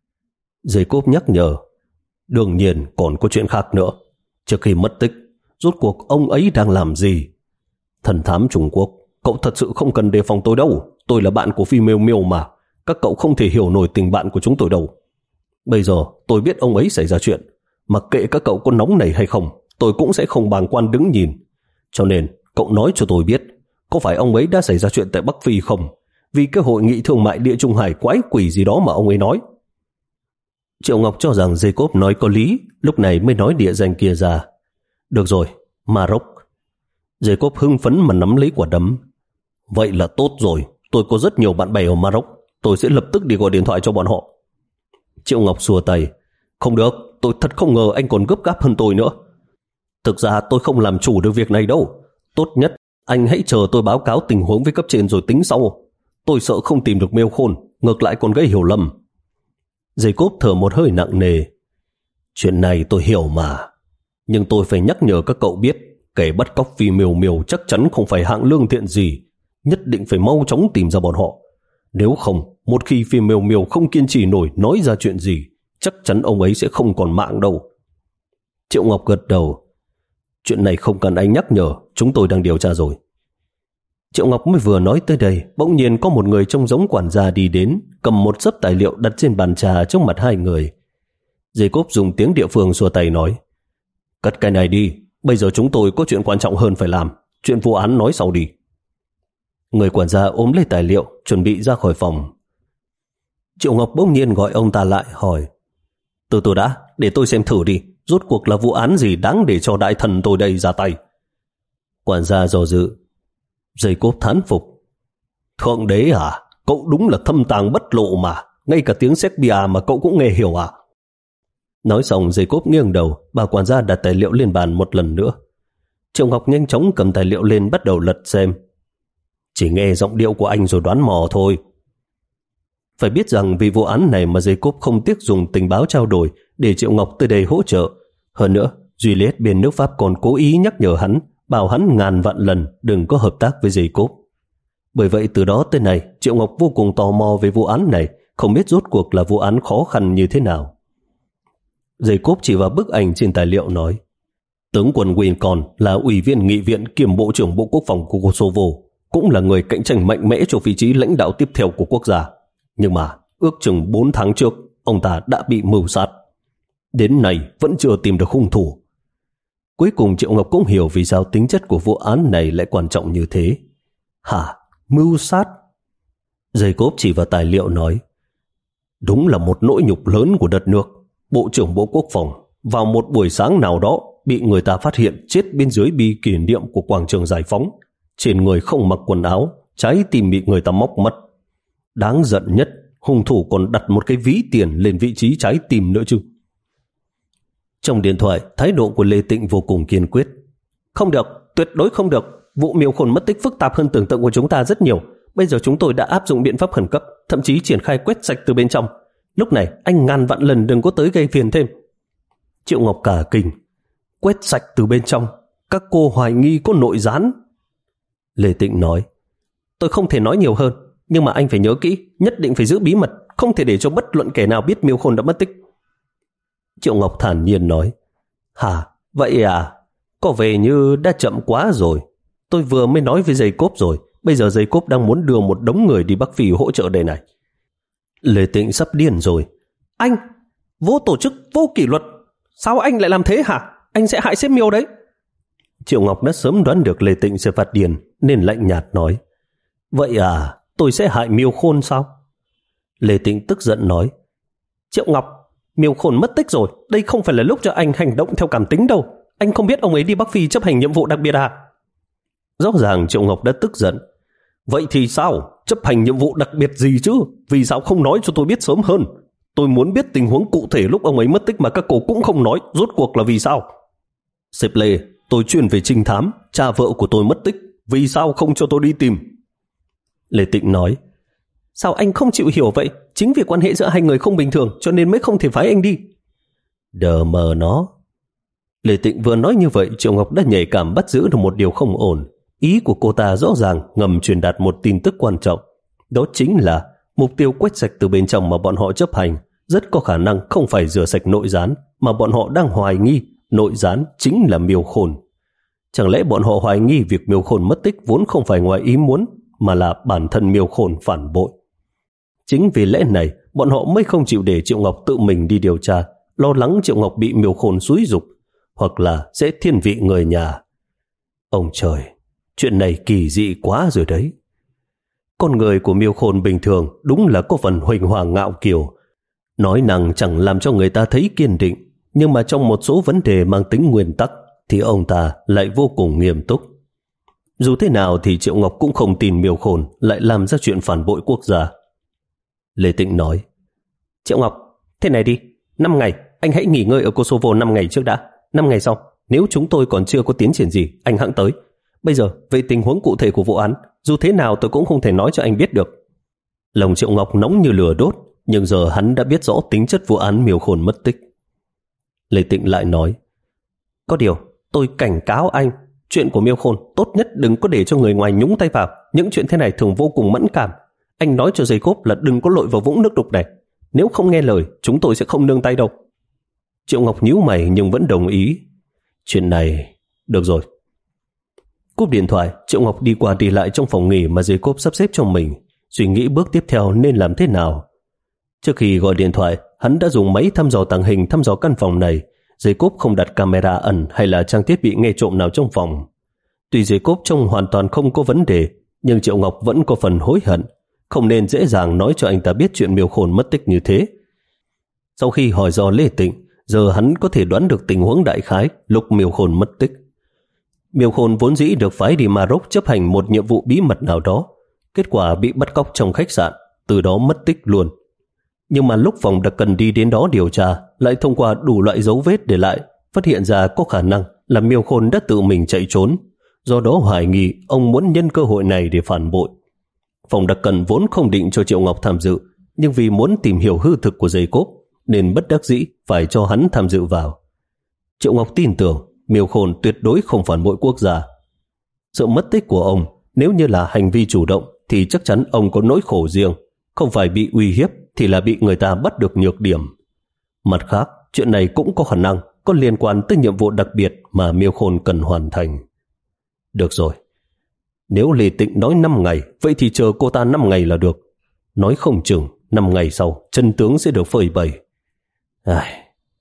Jacob nhắc nhở. Đương nhiên còn có chuyện khác nữa. Trước khi mất tích, rốt cuộc ông ấy đang làm gì? Thần thám Trung Quốc, cậu thật sự không cần đề phòng tôi đâu. Tôi là bạn của Phi Miêu Miêu mà. Các cậu không thể hiểu nổi tình bạn của chúng tôi đâu. Bây giờ tôi biết ông ấy xảy ra chuyện. Mặc kệ các cậu có nóng nảy hay không, tôi cũng sẽ không bàng quan đứng nhìn. Cho nên cậu nói cho tôi biết, có phải ông ấy đã xảy ra chuyện tại Bắc Phi không? Vì cái hội nghị thương mại Địa Trung Hải quái quỷ gì đó mà ông ấy nói. Triệu Ngọc cho rằng Jacob nói có lý, lúc này mới nói địa danh kia ra. Được rồi, Maroc. Jacob hưng phấn mà nắm lấy quả đấm. Vậy là tốt rồi, tôi có rất nhiều bạn bè ở Maroc, tôi sẽ lập tức đi gọi điện thoại cho bọn họ. Triệu Ngọc xua tay. Không được, tôi thật không ngờ anh còn gấp gáp hơn tôi nữa. Thực ra tôi không làm chủ được việc này đâu. Tốt nhất anh hãy chờ tôi báo cáo tình huống với cấp trên rồi tính sau. Tôi sợ không tìm được Miêu Khôn, ngược lại còn gây hiểu lầm. Jacob thở một hơi nặng nề. Chuyện này tôi hiểu mà, nhưng tôi phải nhắc nhở các cậu biết, kẻ bắt cóc Phi Miêu Miêu chắc chắn không phải hạng lương thiện gì, nhất định phải mau chóng tìm ra bọn họ. Nếu không, một khi Phi Miêu Miêu không kiên trì nổi nói ra chuyện gì, chắc chắn ông ấy sẽ không còn mạng đâu. Triệu Ngọc gật đầu. Chuyện này không cần anh nhắc nhở, chúng tôi đang điều tra rồi. Triệu Ngọc mới vừa nói tới đây, bỗng nhiên có một người trông giống quản gia đi đến, cầm một xấp tài liệu đặt trên bàn trà trước mặt hai người. Jacob dùng tiếng địa phương xua tay nói: Cất cái này đi, bây giờ chúng tôi có chuyện quan trọng hơn phải làm, chuyện vụ án nói sau đi. Người quản gia ôm lấy tài liệu, chuẩn bị ra khỏi phòng. Triệu Ngọc bỗng nhiên gọi ông ta lại, hỏi: Từ từ đã, để tôi xem thử đi, rốt cuộc là vụ án gì đáng để cho đại thần tôi đây ra tay. Quản gia dò dự. Jacob thán phục. Thượng đế à, cậu đúng là thâm tàng bất lộ mà, ngay cả tiếng Shakespeare mà cậu cũng nghe hiểu à? Nói xong Jacob nghiêng đầu, bà quản gia đặt tài liệu lên bàn một lần nữa. Triệu Ngọc nhanh chóng cầm tài liệu lên bắt đầu lật xem. Chỉ nghe giọng điệu của anh rồi đoán mò thôi. Phải biết rằng vì vụ án này mà Jacob không tiếc dùng tình báo trao đổi để Triệu Ngọc tới đây hỗ trợ. Hơn nữa, Juliet bên nước Pháp còn cố ý nhắc nhở hắn, bảo hắn ngàn vạn lần đừng có hợp tác với Jacob. Bởi vậy từ đó tới nay, Triệu Ngọc vô cùng tò mò về vụ án này, không biết rốt cuộc là vụ án khó khăn như thế nào. Jacob chỉ vào bức ảnh trên tài liệu nói, tướng quân Wincon là ủy viên nghị viện kiêm bộ trưởng Bộ Quốc phòng của Kosovo, cũng là người cạnh tranh mạnh mẽ cho vị trí lãnh đạo tiếp theo của quốc gia. Nhưng mà ước chừng bốn tháng trước, ông ta đã bị mưu sát. Đến nay vẫn chưa tìm được hung thủ. Cuối cùng Triệu Ngọc cũng hiểu vì sao tính chất của vụ án này lại quan trọng như thế. Hả? Mưu sát? Jacob chỉ vào tài liệu nói, đúng là một nỗi nhục lớn của đất nước. Bộ trưởng Bộ Quốc phòng vào một buổi sáng nào đó bị người ta phát hiện chết bên dưới bia kỷ niệm của quảng trường Giải phóng. Trên người không mặc quần áo, trái tim bị người ta móc mất. Đáng giận nhất, hung thủ còn đặt một cái ví tiền lên vị trí trái tim nữa chứ. Trong điện thoại, thái độ của Lê Tịnh vô cùng kiên quyết. Không được, tuyệt đối không được. Vụ Miêu Khôn mất tích phức tạp hơn tưởng tượng của chúng ta rất nhiều. Bây giờ chúng tôi đã áp dụng biện pháp khẩn cấp, thậm chí triển khai quét sạch từ bên trong. Lúc này anh ngàn vạn lần đừng có tới gây phiền thêm. Triệu Ngọc cả kinh. Quét sạch từ bên trong? Các cô hoài nghi có nội gián? Lê Tịnh nói, tôi không thể nói nhiều hơn, nhưng mà anh phải nhớ kỹ, nhất định phải giữ bí mật, không thể để cho bất luận kẻ nào biết Miêu Khôn đã mất tích. Triệu Ngọc thản nhiên nói, hả, vậy à, có vẻ như đã chậm quá rồi. Tôi vừa mới nói với Jacob rồi, bây giờ Jacob đang muốn đưa một đống người đi Bắc Phi hỗ trợ đây này. Lê Tịnh sắp điên rồi. Anh, vô tổ chức, vô kỷ luật, sao anh lại làm thế hả? Anh sẽ hại sếp Miêu đấy. Triệu Ngọc đã sớm đoán được Lê Tịnh sẽ phát điên, nên lạnh nhạt nói, vậy à, tôi sẽ hại Miêu Khôn sao? Lê Tịnh tức giận nói, Triệu Ngọc, Miêu Khôn mất tích rồi, đây không phải là lúc cho anh hành động theo cảm tính đâu. Anh không biết ông ấy đi Bắc Phi chấp hành nhiệm vụ đặc biệt à? Rõ ràng Triệu Ngọc đã tức giận. Vậy thì sao? Chấp hành nhiệm vụ đặc biệt gì chứ? Vì sao không nói cho tôi biết sớm hơn? Tôi muốn biết tình huống cụ thể lúc ông ấy mất tích mà các cô cũng không nói, rốt cuộc là vì sao? Sếp Lê, tôi chuyên về trinh thám, cha vợ của tôi mất tích, vì sao không cho tôi đi tìm? Lê Tịnh nói, sao anh không chịu hiểu vậy? Chính vì quan hệ giữa hai người không bình thường cho nên mới không thể phái anh đi. Đờ mờ nó. Lê Tịnh vừa nói như vậy, Triệu Ngọc đã nhạy cảm bắt giữ được một điều không ổn. Ý của cô ta rõ ràng ngầm truyền đạt một tin tức quan trọng. Đó chính là mục tiêu quét sạch từ bên trong mà bọn họ chấp hành rất có khả năng không phải rửa sạch nội gián, mà bọn họ đang hoài nghi nội gián chính là Miêu Khôn. Chẳng lẽ bọn họ hoài nghi việc Miêu Khôn mất tích vốn không phải ngoài ý muốn, mà là bản thân Miêu Khôn phản bội? Chính vì lẽ này, bọn họ mới không chịu để Triệu Ngọc tự mình đi điều tra, lo lắng Triệu Ngọc bị Miêu Khôn xúi giục, hoặc là sẽ thiên vị người nhà. Ông trời, chuyện này kỳ dị quá rồi đấy. Con người của Miêu Khôn bình thường đúng là có phần huỳnh hoàng ngạo kiều, nói năng chẳng làm cho người ta thấy kiên định, nhưng mà trong một số vấn đề mang tính nguyên tắc thì ông ta lại vô cùng nghiêm túc. Dù thế nào thì Triệu Ngọc cũng không tin Miêu Khôn lại làm ra chuyện phản bội quốc gia. Lê Tịnh nói, Triệu Ngọc, thế này đi, năm ngày, anh hãy nghỉ ngơi ở Kosovo năm ngày trước đã. năm ngày sau, nếu chúng tôi còn chưa có tiến triển gì, anh hẵng tới. Bây giờ, về tình huống cụ thể của vụ án, dù thế nào tôi cũng không thể nói cho anh biết được. Lòng Triệu Ngọc nóng như lửa đốt, nhưng giờ hắn đã biết rõ tính chất vụ án Miêu Khôn mất tích. Lê Tịnh lại nói, có điều, tôi cảnh cáo anh, chuyện của Miêu Khôn tốt nhất đừng có để cho người ngoài nhúng tay vào. Những chuyện thế này thường vô cùng mẫn cảm. Anh nói cho Jacob là đừng có lội vào vũng nước đục này. Nếu không nghe lời, chúng tôi sẽ không nương tay đâu. Triệu Ngọc nhíu mày nhưng vẫn đồng ý. Chuyện này, được rồi. Cúp điện thoại, Triệu Ngọc đi qua đi lại trong phòng nghỉ mà Jacob sắp xếp cho mình, suy nghĩ bước tiếp theo nên làm thế nào. Trước khi gọi điện thoại, hắn đã dùng máy thăm dò tàng hình thăm dò căn phòng này. Jacob không đặt camera ẩn hay là trang thiết bị nghe trộm nào trong phòng. Tuy Jacob trông hoàn toàn không có vấn đề, nhưng Triệu Ngọc vẫn có phần hối hận, không nên dễ dàng nói cho anh ta biết chuyện Miêu Khôn mất tích như thế. Sau khi hỏi dò Lê Tịnh, giờ hắn có thể đoán được tình huống đại khái lúc Miêu Khôn mất tích. Miêu Khôn vốn dĩ được phái đi Maroc chấp hành một nhiệm vụ bí mật nào đó, kết quả bị bắt cóc trong khách sạn, từ đó mất tích luôn. Nhưng mà lúc phòng đặc cần đi đến đó điều tra, lại thông qua đủ loại dấu vết để lại, phát hiện ra có khả năng là Miêu Khôn đã tự mình chạy trốn, do đó hoài nghi ông muốn nhân cơ hội này để phản bội. Phòng đặc cần vốn không định cho Triệu Ngọc tham dự, nhưng vì muốn tìm hiểu hư thực của Jacob nên bất đắc dĩ phải cho hắn tham dự vào. Triệu Ngọc tin tưởng Miêu Khôn tuyệt đối không phản bội quốc gia. Sự mất tích của ông nếu như là hành vi chủ động thì chắc chắn ông có nỗi khổ riêng, không phải bị uy hiếp thì là bị người ta bắt được nhược điểm. Mặt khác, chuyện này cũng có khả năng có liên quan tới nhiệm vụ đặc biệt mà Miêu Khôn cần hoàn thành. Được rồi, nếu Lê Tịnh nói năm ngày, vậy thì chờ cô ta năm ngày là được. Nói không chừng năm ngày sau chân tướng sẽ được phơi bày. Ai...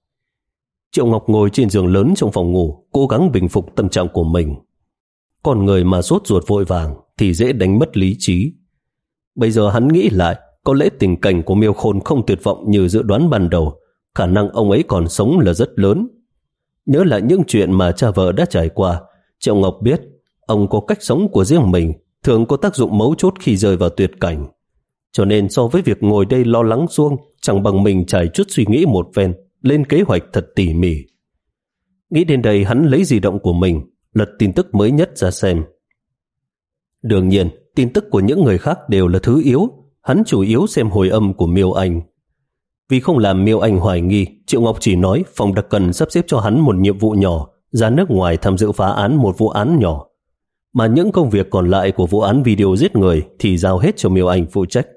Triệu Ngọc ngồi trên giường lớn trong phòng ngủ, cố gắng bình phục tâm trạng của mình. Con người mà sốt ruột vội vàng thì dễ đánh mất lý trí. Bây giờ hắn nghĩ lại, có lẽ tình cảnh của Miêu Khôn không tuyệt vọng như dự đoán ban đầu, khả năng ông ấy còn sống là rất lớn. Nhớ lại những chuyện mà cha vợ đã trải qua, Triệu Ngọc biết ông có cách sống của riêng mình, thường có tác dụng mấu chốt khi rơi vào tuyệt cảnh. Cho nên so với việc ngồi đây lo lắng suông, chẳng bằng mình trải chút suy nghĩ một phen, lên kế hoạch thật tỉ mỉ. Nghĩ đến đây, hắn lấy di động của mình, lật tin tức mới nhất ra xem. Đương nhiên, tin tức của những người khác đều là thứ yếu, hắn chủ yếu xem hồi âm của Miêu Anh. Vì không làm Miêu Anh hoài nghi, Triệu Ngọc chỉ nói phòng đặc cần sắp xếp cho hắn một nhiệm vụ nhỏ, ra nước ngoài tham dự phá án một vụ án nhỏ. Mà những công việc còn lại của vụ án video giết người thì giao hết cho Miêu Anh phụ trách.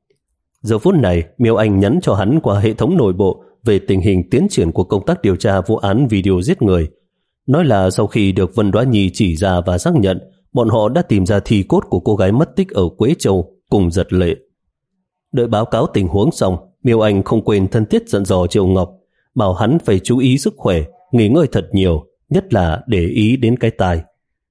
Giờ phút này, Miêu Anh nhắn cho hắn qua hệ thống nội bộ về tình hình tiến triển của công tác điều tra vụ án video giết người. Nói là sau khi được Vân Đoá Nhi chỉ ra và xác nhận, bọn họ đã tìm ra thi cốt của cô gái mất tích ở Quế Châu cùng Giật Lệ. Đợi báo cáo tình huống xong, Miêu Anh không quên thân thiết dặn dò Triệu Ngọc, bảo hắn phải chú ý sức khỏe, nghỉ ngơi thật nhiều, nhất là để ý đến cái tai.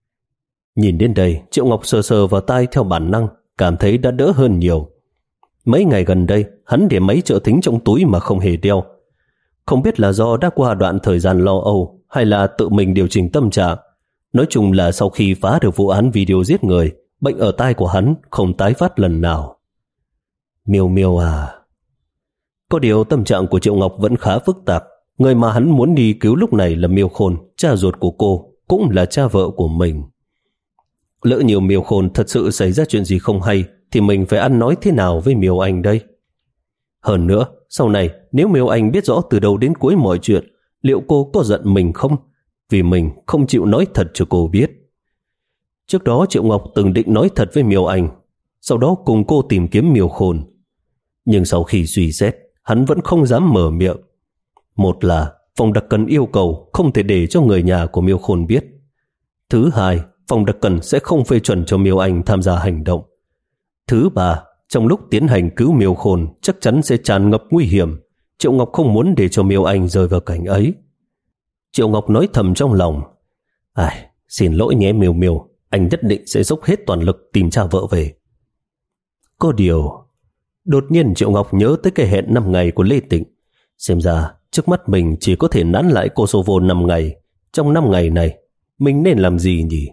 Nhìn đến đây, Triệu Ngọc sờ sờ vào tai theo bản năng, cảm thấy đã đỡ hơn nhiều. Mấy ngày gần đây, hắn để máy trợ thính trong túi mà không hề đeo. Không biết là do đã qua đoạn thời gian lo âu hay là tự mình điều chỉnh tâm trạng. Nói chung là sau khi phá được vụ án video giết người, bệnh ở tai của hắn không tái phát lần nào. Miêu Miêu à... Có điều tâm trạng của Triệu Ngọc vẫn khá phức tạp. Người mà hắn muốn đi cứu lúc này là Miêu Khôn, cha ruột của cô, cũng là cha vợ của mình. Lỡ nhiều Miêu Khôn thật sự xảy ra chuyện gì không hay, thì mình phải ăn nói thế nào với Miêu Anh đây? Hơn nữa, sau này nếu Miêu Anh biết rõ từ đầu đến cuối mọi chuyện, liệu cô có giận mình không? Vì mình không chịu nói thật cho cô biết. Trước đó Triệu Ngọc từng định nói thật với Miêu Anh, sau đó cùng cô tìm kiếm Miêu Khôn. Nhưng sau khi suy xét, hắn vẫn không dám mở miệng. Một là phòng đặc cần yêu cầu không thể để cho người nhà của Miêu Khôn biết. Thứ hai, phòng đặc cần sẽ không phê chuẩn cho Miêu Anh tham gia hành động. Thứ ba, trong lúc tiến hành cứu Miêu Khôn chắc chắn sẽ tràn ngập nguy hiểm. Triệu Ngọc không muốn để cho Miêu Anh rơi vào cảnh ấy. Triệu Ngọc nói thầm trong lòng, ai, xin lỗi nhé Miêu Miêu, anh nhất định sẽ dốc hết toàn lực tìm cha vợ về. Có điều, đột nhiên Triệu Ngọc nhớ tới cái hẹn năm ngày của Lê Tịnh. Xem ra trước mắt mình chỉ có thể nán lại Kosovo năm ngày. Trong năm ngày này, mình nên làm gì nhỉ?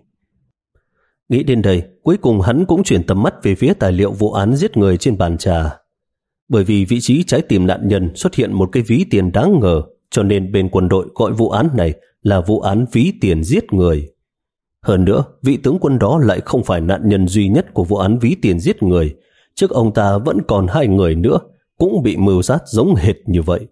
Nghĩ đến đây, cuối cùng hắn cũng chuyển tầm mắt về phía tài liệu vụ án giết người trên bàn trà. Bởi vì vị trí trái tim nạn nhân xuất hiện một cái ví tiền đáng ngờ, cho nên bên quân đội gọi vụ án này là vụ án ví tiền giết người. Hơn nữa, vị tướng quân đó lại không phải nạn nhân duy nhất của vụ án ví tiền giết người. Trước ông ta vẫn còn hai người nữa, cũng bị mưu sát giống hệt như vậy.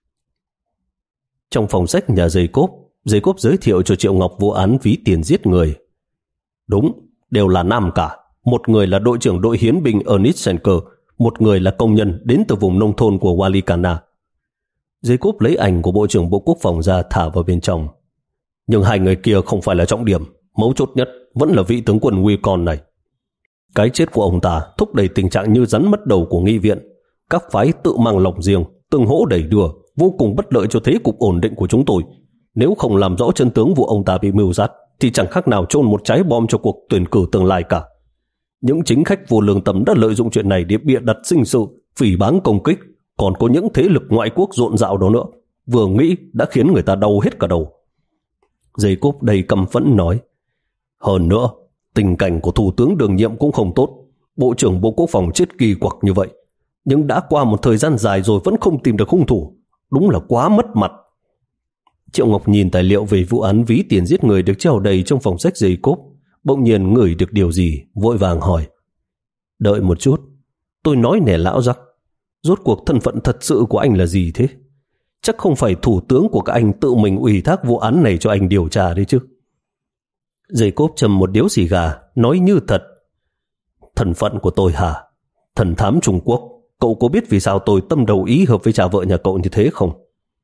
Trong phòng sách nhà Giấy Cốp, Giấy Cốp giới thiệu cho Triệu Ngọc vụ án ví tiền giết người. Đúng, đều là nam cả. Một người là đội trưởng đội hiến binh Ernest Schenker, một người là công nhân đến từ vùng nông thôn của Walikana. Giấy Cốp lấy ảnh của Bộ trưởng Bộ Quốc phòng ra thả vào bên trong. Nhưng hai người kia không phải là trọng điểm, mấu chốt nhất vẫn là vị tướng quân Wicon này. Cái chết của ông ta thúc đẩy tình trạng như rắn mất đầu của nghị viện. Các phái tự mang lòng riêng, tương hỗ đẩy đưa, vô cùng bất lợi cho thế cục ổn định của chúng tôi. Nếu không làm rõ chân tướng vụ ông ta bị mưu sát, thì chẳng khác nào chôn một trái bom cho cuộc tuyển cử tương lai cả. Những chính khách vô lương tâm đã lợi dụng chuyện này để bịa đặt sinh sự, phỉ báng công kích, còn có những thế lực ngoại quốc rộn rạo đó nữa. Vừa nghĩ đã khiến người ta đau hết cả đầu. Giấy Cốp đầy căm phẫn nói, hơn nữa, tình cảnh của thủ tướng đương nhiệm cũng không tốt. Bộ trưởng Bộ Quốc phòng chết kỳ quặc như vậy, nhưng đã qua một thời gian dài rồi vẫn không tìm được hung thủ. Đúng là quá mất mặt. Triệu Ngọc nhìn tài liệu về vụ án ví tiền giết người được treo đầy trong phòng sách Giấy Cốp, bỗng nhiên ngửi được điều gì, vội vàng hỏi, đợi một chút, tôi nói nè lão giặc, rốt cuộc thân phận thật sự của anh là gì thế? Chắc không phải thủ tướng của các anh tự mình ủy thác vụ án này cho anh điều tra đấy chứ? Giấy Cốp châm một điếu xì gà, nói như thật. Thân phận của tôi hả? Thần thám Trung Quốc. Cậu có biết vì sao tôi tâm đầu ý hợp với cha vợ nhà cậu như thế không?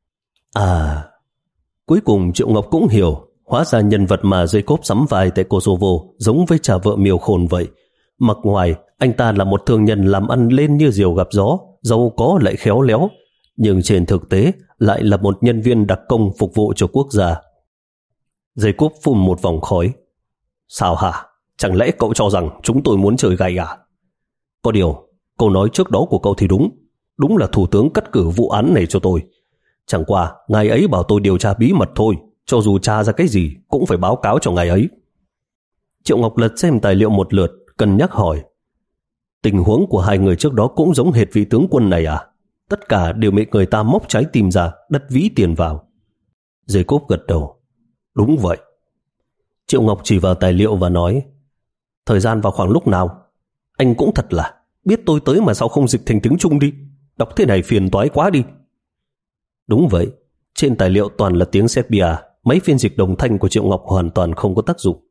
À, cuối cùng Triệu Ngọc cũng hiểu. Hóa ra nhân vật mà Jacob sắm vai tại Kosovo giống với cha vợ Miêu Khôn vậy. Mặc ngoài, anh ta là một thương nhân làm ăn lên như diều gặp gió, giàu có lại khéo léo, nhưng trên thực tế lại là một nhân viên đặc công phục vụ cho quốc gia. Jacob phun một vòng khói. Sao hả? Chẳng lẽ cậu cho rằng chúng tôi muốn chơi gay à? Có điều, câu nói trước đó của cậu thì đúng. Đúng là thủ tướng cắt cử vụ án này cho tôi. Chẳng qua, ngài ấy bảo tôi điều tra bí mật thôi. Cho dù tra ra cái gì, cũng phải báo cáo cho ngài ấy. Triệu Ngọc lật xem tài liệu một lượt, cân nhắc hỏi. Tình huống của hai người trước đó cũng giống hệt vị tướng quân này à? Tất cả đều bị người ta móc trái tim ra, đắt ví tiền vào. Jacob gật đầu. Đúng vậy. Triệu Ngọc chỉ vào tài liệu và nói, thời gian vào khoảng lúc nào? Anh cũng thật là, biết tôi tới mà sao không dịch thành tiếng Trung đi? Đọc thế này phiền toái quá đi. Đúng vậy, trên tài liệu toàn là tiếng Serbia, mấy phiên dịch đồng thanh của Triệu Ngọc hoàn toàn không có tác dụng.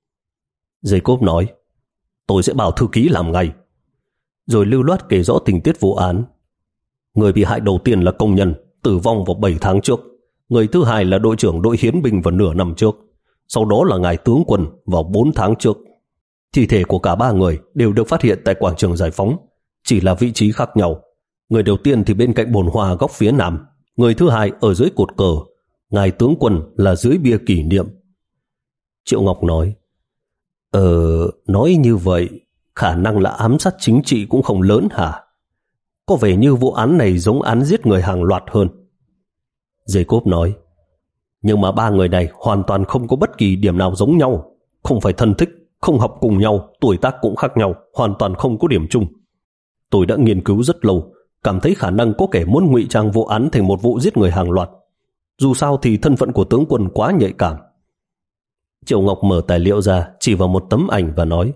Jacob nói, tôi sẽ bảo thư ký làm ngay. Rồi lưu loát kể rõ tình tiết vụ án. Người bị hại đầu tiên là công nhân, tử vong vào bảy tháng trước. Người thứ hai là đội trưởng đội hiến binh vào nửa năm trước. Sau đó là ngài tướng quân vào bốn tháng trước. Thi thể của cả ba người đều được phát hiện tại quảng trường Giải Phóng, chỉ là vị trí khác nhau. Người đầu tiên thì bên cạnh bồn hoa góc phía nam, người thứ hai ở dưới cột cờ, ngài tướng quân là dưới bia kỷ niệm. Triệu Ngọc nói, Ờ, nói như vậy, khả năng là ám sát chính trị cũng không lớn hả? Có vẻ như vụ án này giống án giết người hàng loạt hơn. Jacob nói, nhưng mà ba người này hoàn toàn không có bất kỳ điểm nào giống nhau. Không phải thân thích, không học cùng nhau, tuổi tác cũng khác nhau, hoàn toàn không có điểm chung. Tôi đã nghiên cứu rất lâu, cảm thấy khả năng có kẻ muốn ngụy trang vụ án thành một vụ giết người hàng loạt. Dù sao thì thân phận của tướng quân quá nhạy cảm. Triệu Ngọc mở tài liệu ra, chỉ vào một tấm ảnh và nói,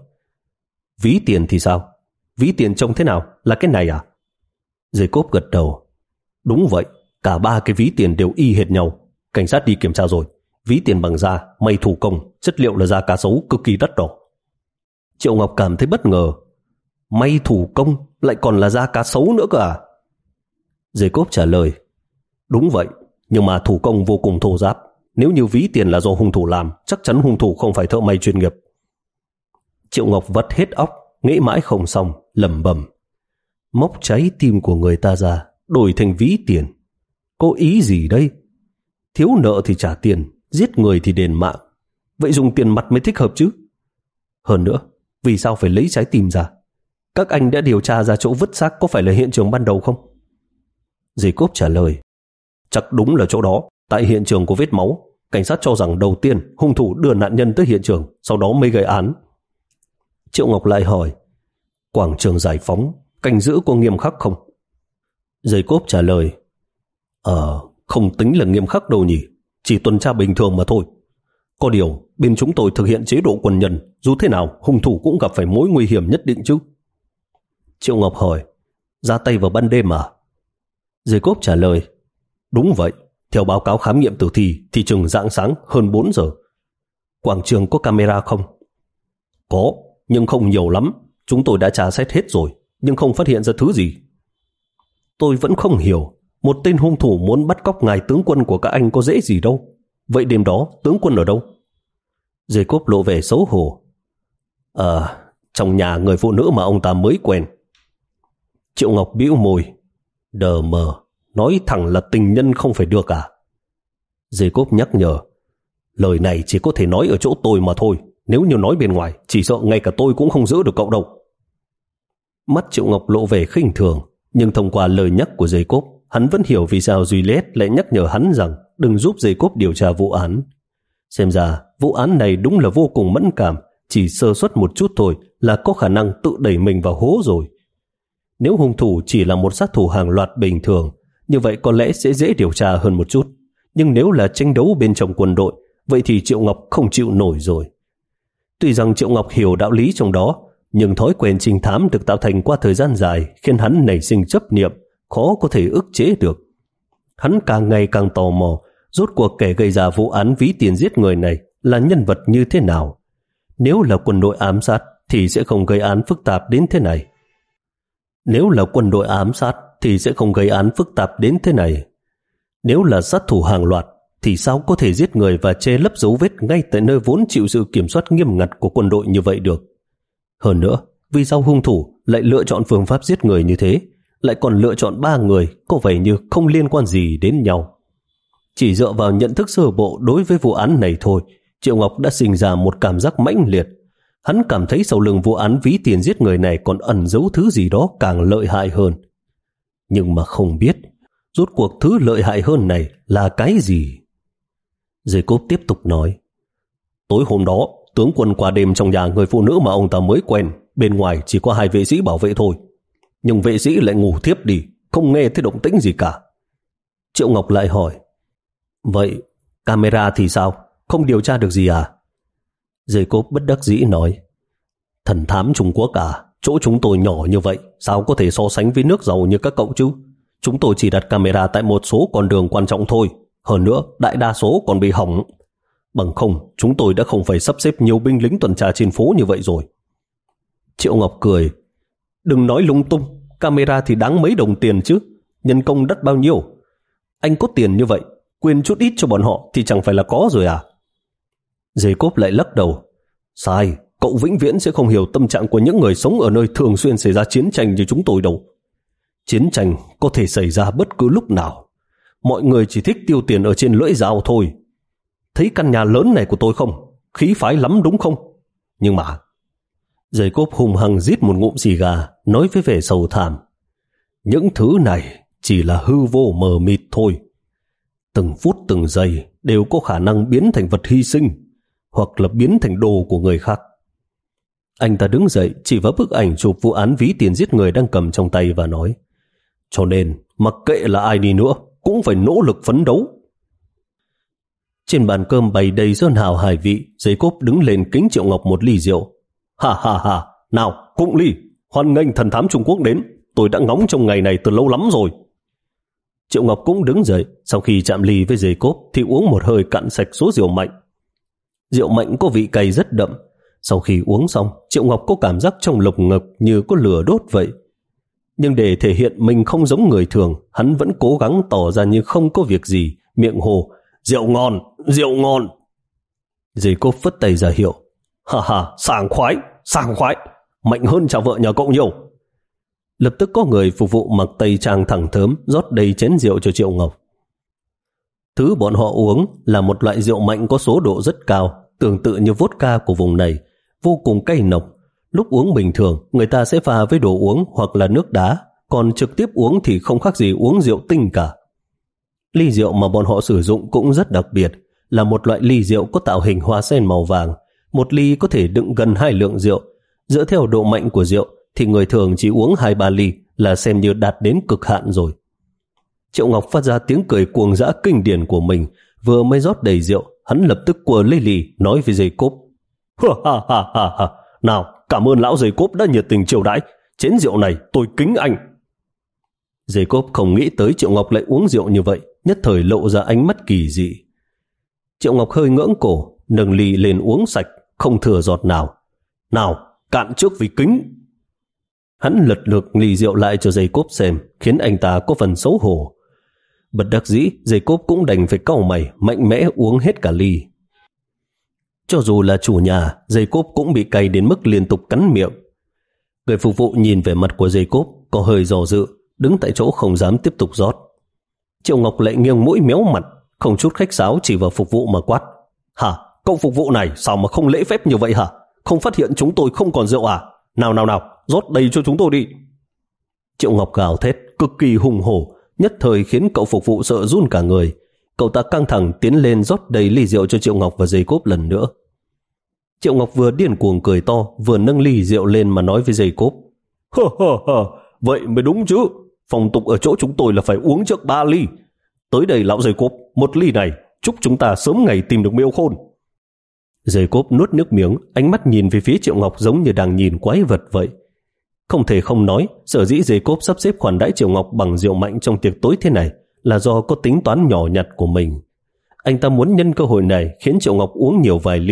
ví tiền thì sao? Ví tiền trông thế nào? Là cái này à? Jacob gật đầu. Đúng vậy, cả ba cái ví tiền đều y hệt nhau. Cảnh sát đi kiểm tra rồi. Ví tiền bằng da, may thủ công, chất liệu là da cá sấu cực kỳ đắt đỏ. Triệu Ngọc cảm thấy bất ngờ. May thủ công lại còn là da cá sấu nữa cơ à? Jacob trả lời, đúng vậy, nhưng mà thủ công vô cùng thô ráp. Nếu như ví tiền là do hung thủ làm, chắc chắn hung thủ không phải thợ may chuyên nghiệp. Triệu Ngọc vắt hết óc, nghĩ mãi không xong, lẩm bẩm, móc trái tim của người ta ra, đổi thành ví tiền. Có ý gì đây? Thiếu nợ thì trả tiền, giết người thì đền mạng. Vậy dùng tiền mặt mới thích hợp chứ? Hơn nữa, vì sao phải lấy trái tim ra? Các anh đã điều tra ra chỗ vứt xác có phải là hiện trường ban đầu không? Jacob trả lời, chắc đúng là chỗ đó. Tại hiện trường có vết máu, cảnh sát cho rằng đầu tiên hung thủ đưa nạn nhân tới hiện trường, sau đó mới gây án. Triệu Ngọc lại hỏi, quảng trường Giải Phóng canh giữ có nghiêm khắc không? Jacob trả lời, Ờ, không tính là nghiêm khắc đâu nhỉ, chỉ tuần tra bình thường mà thôi. Có điều, bên chúng tôi thực hiện chế độ quân nhân, dù thế nào hung thủ cũng gặp phải mối nguy hiểm nhất định chứ. Triệu Ngọc hỏi, ra tay vào ban đêm à? Jacob trả lời, đúng vậy. Theo báo cáo khám nghiệm tử thi thì chừng rạng sáng hơn bốn giờ. Quảng trường có camera không? Có, nhưng không nhiều lắm. Chúng tôi đã tra xét hết rồi, nhưng không phát hiện ra thứ gì. Tôi vẫn không hiểu, một tên hung thủ muốn bắt cóc ngài tướng quân của các anh có dễ gì đâu. Vậy đêm đó tướng quân ở đâu? Jacob lộ vẻ xấu hổ. Ờ, trong nhà người phụ nữ mà ông ta mới quen. Triệu Ngọc bĩu môi. Đờ mờ, nói thẳng là tình nhân không phải được à? Jacob nhắc nhở, lời này chỉ có thể nói ở chỗ tôi mà thôi. Nếu như nói bên ngoài, chỉ sợ ngay cả tôi cũng không giữ được cậu đâu. Mắt Triệu Ngọc lộ vẻ khinh thường, nhưng thông qua lời nhắc của Jacob, hắn vẫn hiểu vì sao Juliet lại nhắc nhở hắn rằng đừng giúp Jacob điều tra vụ án. Xem ra, vụ án này đúng là vô cùng mẫn cảm, chỉ sơ suất một chút thôi là có khả năng tự đẩy mình vào hố rồi. Nếu hung thủ chỉ là một sát thủ hàng loạt bình thường, như vậy có lẽ sẽ dễ điều tra hơn một chút. Nhưng nếu là tranh đấu bên trong quân đội, vậy thì Triệu Ngọc không chịu nổi rồi. Tuy rằng Triệu Ngọc hiểu đạo lý trong đó, nhưng thói quen trinh thám được tạo thành qua thời gian dài khiến hắn nảy sinh chấp niệm, khó có thể ức chế được. Hắn càng ngày càng tò mò, rốt cuộc kẻ gây ra vụ án ví tiền giết người này là nhân vật như thế nào. Nếu là quân đội ám sát, thì sẽ không gây án phức tạp đến thế này. Nếu là quân đội ám sát thì sẽ không gây án phức tạp đến thế này. Nếu là sát thủ hàng loạt thì sao có thể giết người và che lấp dấu vết ngay tại nơi vốn chịu sự kiểm soát nghiêm ngặt của quân đội như vậy được? Hơn nữa, vì sao hung thủ lại lựa chọn phương pháp giết người như thế, lại còn lựa chọn ba người có vẻ như không liên quan gì đến nhau? Chỉ dựa vào nhận thức sơ bộ đối với vụ án này thôi, Triệu Ngọc đã sinh ra một cảm giác mãnh liệt. Hắn cảm thấy sau lưng vụ án ví tiền giết người này còn ẩn giấu thứ gì đó càng lợi hại hơn. Nhưng mà không biết, rốt cuộc thứ lợi hại hơn này là cái gì? Jacob tiếp tục nói, tối hôm đó, tướng quân qua đêm trong nhà người phụ nữ mà ông ta mới quen, bên ngoài chỉ có hai vệ sĩ bảo vệ thôi. Nhưng vệ sĩ lại ngủ thiếp đi, không nghe thấy động tĩnh gì cả. Triệu Ngọc lại hỏi, vậy camera thì sao? Không điều tra được gì à? Jacob bất đắc dĩ nói, thần thám Trung Quốc à, chỗ chúng tôi nhỏ như vậy, sao có thể so sánh với nước giàu như các cậu chứ? Chúng tôi chỉ đặt camera tại một số con đường quan trọng thôi, hơn nữa đại đa số còn bị hỏng. Bằng không, chúng tôi đã không phải sắp xếp nhiều binh lính tuần tra trên phố như vậy rồi. Triệu Ngọc cười, đừng nói lung tung, camera thì đáng mấy đồng tiền chứ, nhân công đắt bao nhiêu. Anh có tiền như vậy, quên chút ít cho bọn họ thì chẳng phải là có rồi à? Jacob lại lắc đầu, sai, cậu vĩnh viễn sẽ không hiểu tâm trạng của những người sống ở nơi thường xuyên xảy ra chiến tranh như chúng tôi đâu. Chiến tranh có thể xảy ra bất cứ lúc nào. Mọi người chỉ thích tiêu tiền ở trên lưỡi dao thôi. Thấy căn nhà lớn này của tôi không? Khí phái lắm đúng không? Nhưng mà... Jacob hùng hăng rít một ngụm xì gà, nói với vẻ sầu thảm, những thứ này chỉ là hư vô mờ mịt thôi. Từng phút từng giây đều có khả năng biến thành vật hy sinh, hoặc là biến thành đồ của người khác. Anh ta đứng dậy chỉ vào bức ảnh chụp vụ án ví tiền giết người đang cầm trong tay và nói, cho nên mặc kệ là ai đi nữa cũng phải nỗ lực phấn đấu. Trên bàn cơm bày đầy sơn hào hải vị, Jacob đứng lên kính Triệu Ngọc một ly rượu. Ha ha ha, nào cụng ly, hoan nghênh thần thám Trung Quốc đến, tôi đã ngóng trong ngày này từ lâu lắm rồi. Triệu Ngọc cũng đứng dậy, sau khi chạm ly với Jacob thì uống một hơi cạn sạch số rượu mạnh. Rượu mạnh có vị cay rất đậm. Sau khi uống xong, Triệu Ngọc có cảm giác trong lồng ngực như có lửa đốt vậy. Nhưng để thể hiện mình không giống người thường, hắn vẫn cố gắng tỏ ra như không có việc gì, miệng hồ, rượu ngon, rượu ngon. Jacob phất tay ra hiệu, ha ha, sảng khoái, sảng khoái, mạnh hơn chào vợ nhà cậu nhiều. Lập tức có người phục vụ mặc tây trang thẳng thớm rót đầy chén rượu cho Triệu Ngọc. Thứ bọn họ uống là một loại rượu mạnh có số độ rất cao, tương tự như vodka của vùng này, vô cùng cay nồng. Lúc uống bình thường, người ta sẽ pha với đồ uống hoặc là nước đá, còn trực tiếp uống thì không khác gì uống rượu tinh cả. Ly rượu mà bọn họ sử dụng cũng rất đặc biệt, là một loại ly rượu có tạo hình hoa sen màu vàng. Một ly có thể đựng gần hai lượng rượu. Dựa theo độ mạnh của rượu thì người thường chỉ uống hai ba ly là xem như đạt đến cực hạn rồi. Triệu Ngọc phát ra tiếng cười cuồng dã kinh điển của mình, vừa mới rót đầy rượu, hắn lập tức quờ lấy ly nói với Jacob, ha ha ha ha ha, nào cảm ơn lão Jacob đã nhiệt tình chiêu đãi, chén rượu này tôi kính anh. Jacob không nghĩ tới Triệu Ngọc lại uống rượu như vậy, nhất thời lộ ra ánh mắt kỳ dị. Triệu Ngọc hơi ngưỡng cổ, nâng ly lên uống sạch, không thừa giọt nào. Nào, cạn trước vì kính. Hắn lật lược ly rượu lại cho Jacob xem, khiến anh ta có phần xấu hổ. Bất đắc dĩ, Jacob cũng đành phải cau mày, mạnh mẽ uống hết cả ly. Cho dù là chủ nhà, Jacob cũng bị cay đến mức liên tục cắn miệng. Người phục vụ nhìn về mặt của Jacob, có hơi dò dự, đứng tại chỗ không dám tiếp tục rót. Triệu Ngọc lại nghiêng mũi méo mặt, không chút khách sáo chỉ vào phục vụ mà quát. Hả? Cậu phục vụ này sao mà không lễ phép như vậy hả? Không phát hiện chúng tôi không còn rượu à? Nào nào nào, rót đầy cho chúng tôi đi. Triệu Ngọc gào thét, cực kỳ hùng hổ, nhất thời khiến cậu phục vụ sợ run cả người. Cậu ta căng thẳng tiến lên rót đầy ly rượu cho Triệu Ngọc và Jacob lần nữa. Triệu Ngọc vừa điên cuồng cười to, vừa nâng ly rượu lên mà nói với Jacob. Hơ hơ hơ, vậy mới đúng chứ. Phong tục ở chỗ chúng tôi là phải uống trước ba ly. Tới đây lão Jacob, một ly này, chúc chúng ta sớm ngày tìm được Miêu Khôn. Jacob nuốt nước miếng, ánh mắt nhìn về phía Triệu Ngọc giống như đang nhìn quái vật vậy. Không thể không nói, sở dĩ Jacob sắp xếp khoản đãi Triệu Ngọc bằng rượu mạnh trong tiệc tối thế này là do có tính toán nhỏ nhặt của mình. Anh ta muốn nhân cơ hội này khiến Triệu Ngọc uống nhiều vài ly,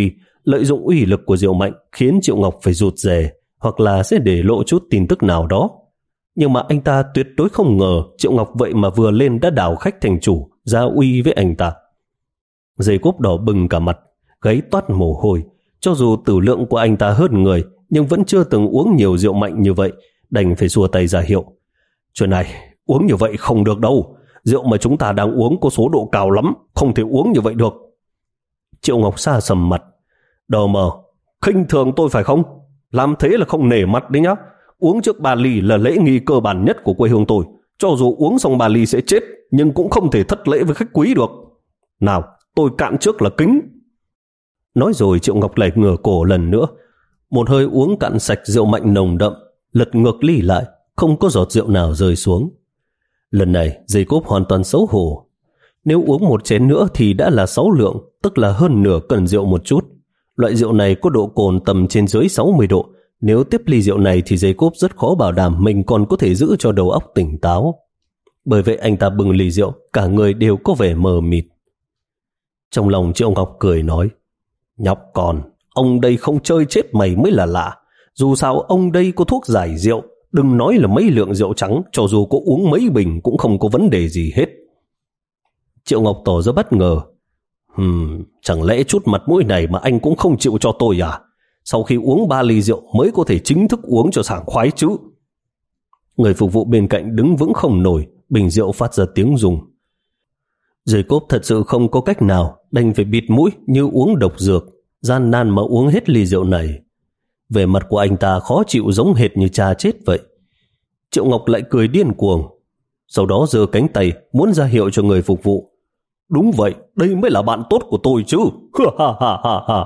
lợi dụng uy lực của rượu mạnh khiến Triệu Ngọc phải rụt rè, hoặc là sẽ để lộ chút tin tức nào đó. Nhưng mà anh ta tuyệt đối không ngờ Triệu Ngọc vậy mà vừa lên đã đảo khách thành chủ, ra uy với anh ta. Dây cốp đỏ bừng cả mặt, gáy toát mồ hôi. Cho dù tử lượng của anh ta hơn người, nhưng vẫn chưa từng uống nhiều rượu mạnh như vậy, đành phải xua tay ra hiệu. Chuyện này, uống như vậy không được đâu. Rượu mà chúng ta đang uống có số độ cao lắm, không thể uống như vậy được. Triệu Ngọc xa sầm mặt. Đờ mờ, khinh thường tôi phải không? Làm thế là không nể mặt đấy nhá. Uống trước ba ly là lễ nghi cơ bản nhất của quê hương tôi. Cho dù uống xong ba ly sẽ chết, nhưng cũng không thể thất lễ với khách quý được. Nào, tôi cạn trước là kính. Nói rồi Triệu Ngọc lại ngửa cổ lần nữa. Một hơi uống cạn sạch rượu mạnh nồng đậm, lật ngược ly lại, không có giọt rượu nào rơi xuống. Lần này dây cốp hoàn toàn xấu hổ. Nếu uống một chén nữa thì đã là sáu lượng, tức là hơn nửa cân rượu một chút. Loại rượu này có độ cồn tầm trên dưới sáu mươi độ. Nếu tiếp ly rượu này thì dây cốp rất khó bảo đảm mình còn có thể giữ cho đầu óc tỉnh táo. Bởi vậy anh ta bưng ly rượu, cả người đều có vẻ mờ mịt. Trong lòng Triệu Ngọc cười nói, nhóc con, ông đây không chơi chết mày mới là lạ. Dù sao ông đây có thuốc giải rượu, đừng nói là mấy lượng rượu trắng, cho dù có uống mấy bình cũng không có vấn đề gì hết. Triệu Ngọc tỏ ra bất ngờ. Hừm, chẳng lẽ chút mặt mũi này mà anh cũng không chịu cho tôi à? Sau khi uống ba ly rượu mới có thể chính thức uống cho sảng khoái chứ. Người phục vụ bên cạnh đứng vững không nổi, bình rượu phát ra tiếng rung. Dây cốp thật sự không có cách nào, đành phải bịt mũi như uống độc dược, gian nan mà uống hết ly rượu này. Vẻ mặt của anh ta khó chịu giống hệt như cha chết vậy. Triệu Ngọc lại cười điên cuồng, sau đó giơ cánh tay muốn ra hiệu cho người phục vụ. Đúng vậy, đây mới là bạn tốt của tôi chứ. Ha ha ha ha.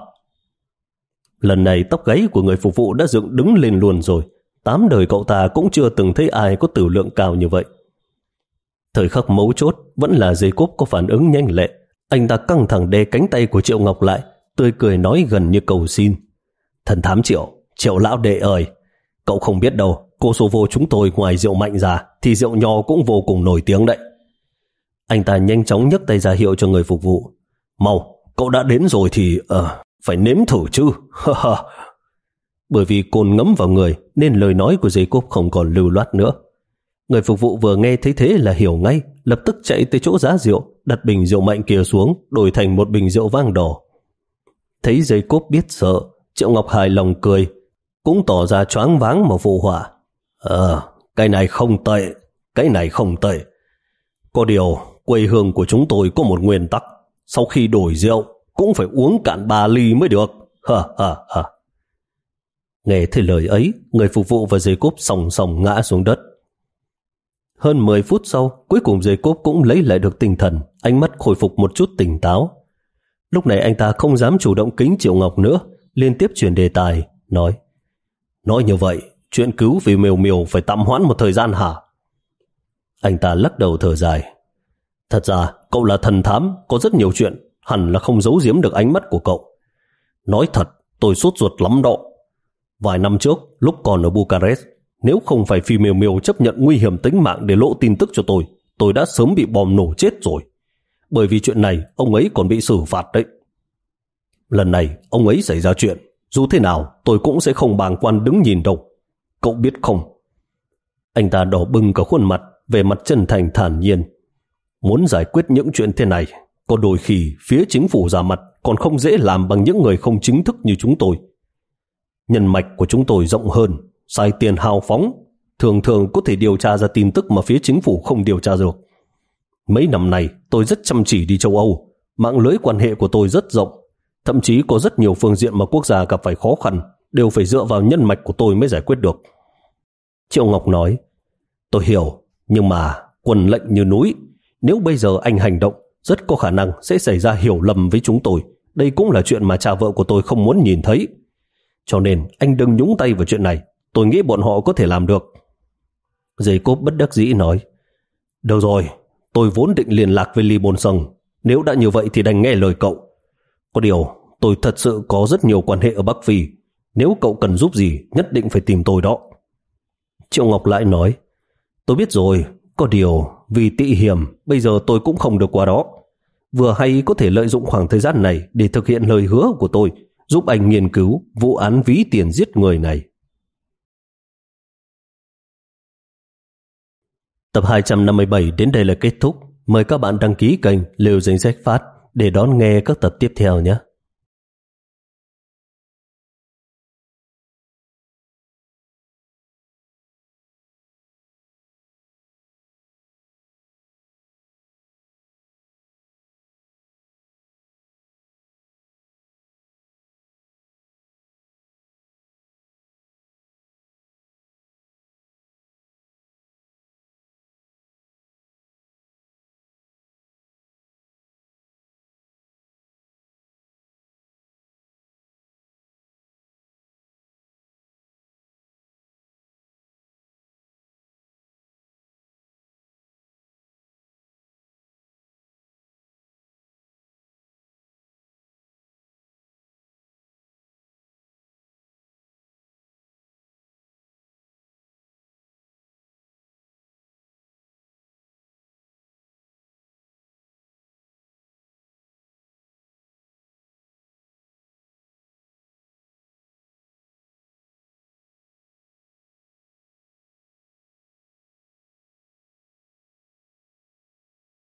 Lần này tóc gáy của người phục vụ đã dựng đứng lên luôn rồi. Tám đời cậu ta cũng chưa từng thấy ai có tử lượng cao như vậy. Thời khắc mấu chốt vẫn là dây cốp có phản ứng nhanh lẹ. Anh ta căng thẳng đè cánh tay của Triệu Ngọc lại, tươi cười nói gần như cầu xin. Thần thám Triệu, Triệu lão đệ ơi, cậu không biết đâu, Kosovo chúng tôi ngoài rượu mạnh ra thì rượu nho cũng vô cùng nổi tiếng đấy. Anh ta nhanh chóng nhấc tay ra hiệu cho người phục vụ. Mau, cậu đã đến rồi thì uh, phải nếm thử chứ. Bởi vì cồn ngấm vào người nên lời nói của dây cốp không còn lưu loát nữa. Người phục vụ vừa nghe thấy thế là hiểu ngay, lập tức chạy tới chỗ giá rượu, đặt bình rượu mạnh kia xuống, đổi thành một bình rượu vang đỏ. Thấy dây cốp biết sợ, Triệu Ngọc hài lòng cười, cũng tỏ ra choáng váng mà phụ họa. Ờ, cái này không tệ, cái này không tệ. Có điều, quê hương của chúng tôi có một nguyên tắc, sau khi đổi rượu cũng phải uống cạn ba ly mới được. Ha ha ha. Nghe thấy lời ấy, người phục vụ và dây cốp sòng sòng ngã xuống đất. Hơn mười phút sau, cuối cùng dây cốp cũng lấy lại được tinh thần, ánh mắt khôi phục một chút tỉnh táo. Lúc này anh ta không dám chủ động kính Triệu Ngọc nữa, liên tiếp chuyển đề tài, nói: Nói như vậy, chuyện cứu vì Miều Miều phải tạm hoãn một thời gian hả? Anh ta lắc đầu thở dài. Thật ra, cậu là thần thám, có rất nhiều chuyện, hẳn là không giấu giếm được ánh mắt của cậu. Nói thật, tôi sốt ruột lắm đó. Vài năm trước, lúc còn ở Bucharest, nếu không phải Phi Miều Miều chấp nhận nguy hiểm tính mạng để lộ tin tức cho tôi, tôi đã sớm bị bom nổ chết rồi. Bởi vì chuyện này, ông ấy còn bị xử phạt đấy. Lần này, ông ấy xảy ra chuyện, dù thế nào, tôi cũng sẽ không bàng quan đứng nhìn đâu. Cậu biết không? Anh ta đỏ bừng cả khuôn mặt, về mặt chân thành thản nhiên. Muốn giải quyết những chuyện thế này, có đôi khi phía chính phủ ra mặt còn không dễ làm bằng những người không chính thức như chúng tôi. Nhân mạch của chúng tôi rộng hơn, xài tiền hào phóng, thường thường có thể điều tra ra tin tức mà phía chính phủ không điều tra được. Mấy năm nay tôi rất chăm chỉ đi châu Âu, mạng lưới quan hệ của tôi rất rộng, thậm chí có rất nhiều phương diện mà quốc gia gặp phải khó khăn đều phải dựa vào nhân mạch của tôi mới giải quyết được. Triệu Ngọc nói: Tôi hiểu, nhưng mà quần lệnh như núi, nếu bây giờ anh hành động, rất có khả năng sẽ xảy ra hiểu lầm với chúng tôi. Đây cũng là chuyện mà cha vợ của tôi không muốn nhìn thấy. Cho nên anh đừng nhúng tay vào chuyện này, tôi nghĩ bọn họ có thể làm được. Dây cốp bất đắc dĩ nói: Được rồi, tôi vốn định liên lạc với Lee Bonson, nếu đã như vậy thì đành nghe lời cậu. Có điều, tôi thật sự có rất nhiều quan hệ ở Bắc Phi, nếu cậu cần giúp gì, nhất định phải tìm tôi đó. Triệu Ngọc lại nói: Tôi biết rồi, có điều, vì tị hiểm, bây giờ tôi cũng không được qua đó. Vừa hay có thể lợi dụng khoảng thời gian này để thực hiện lời hứa của tôi, giúp anh nghiên cứu vụ án ví tiền giết người này. Tập hai trăm năm mươi bảy đến đây là kết thúc. Mời các bạn đăng ký kênh Liều Danh Sách Phát để đón nghe các tập tiếp theo nhé.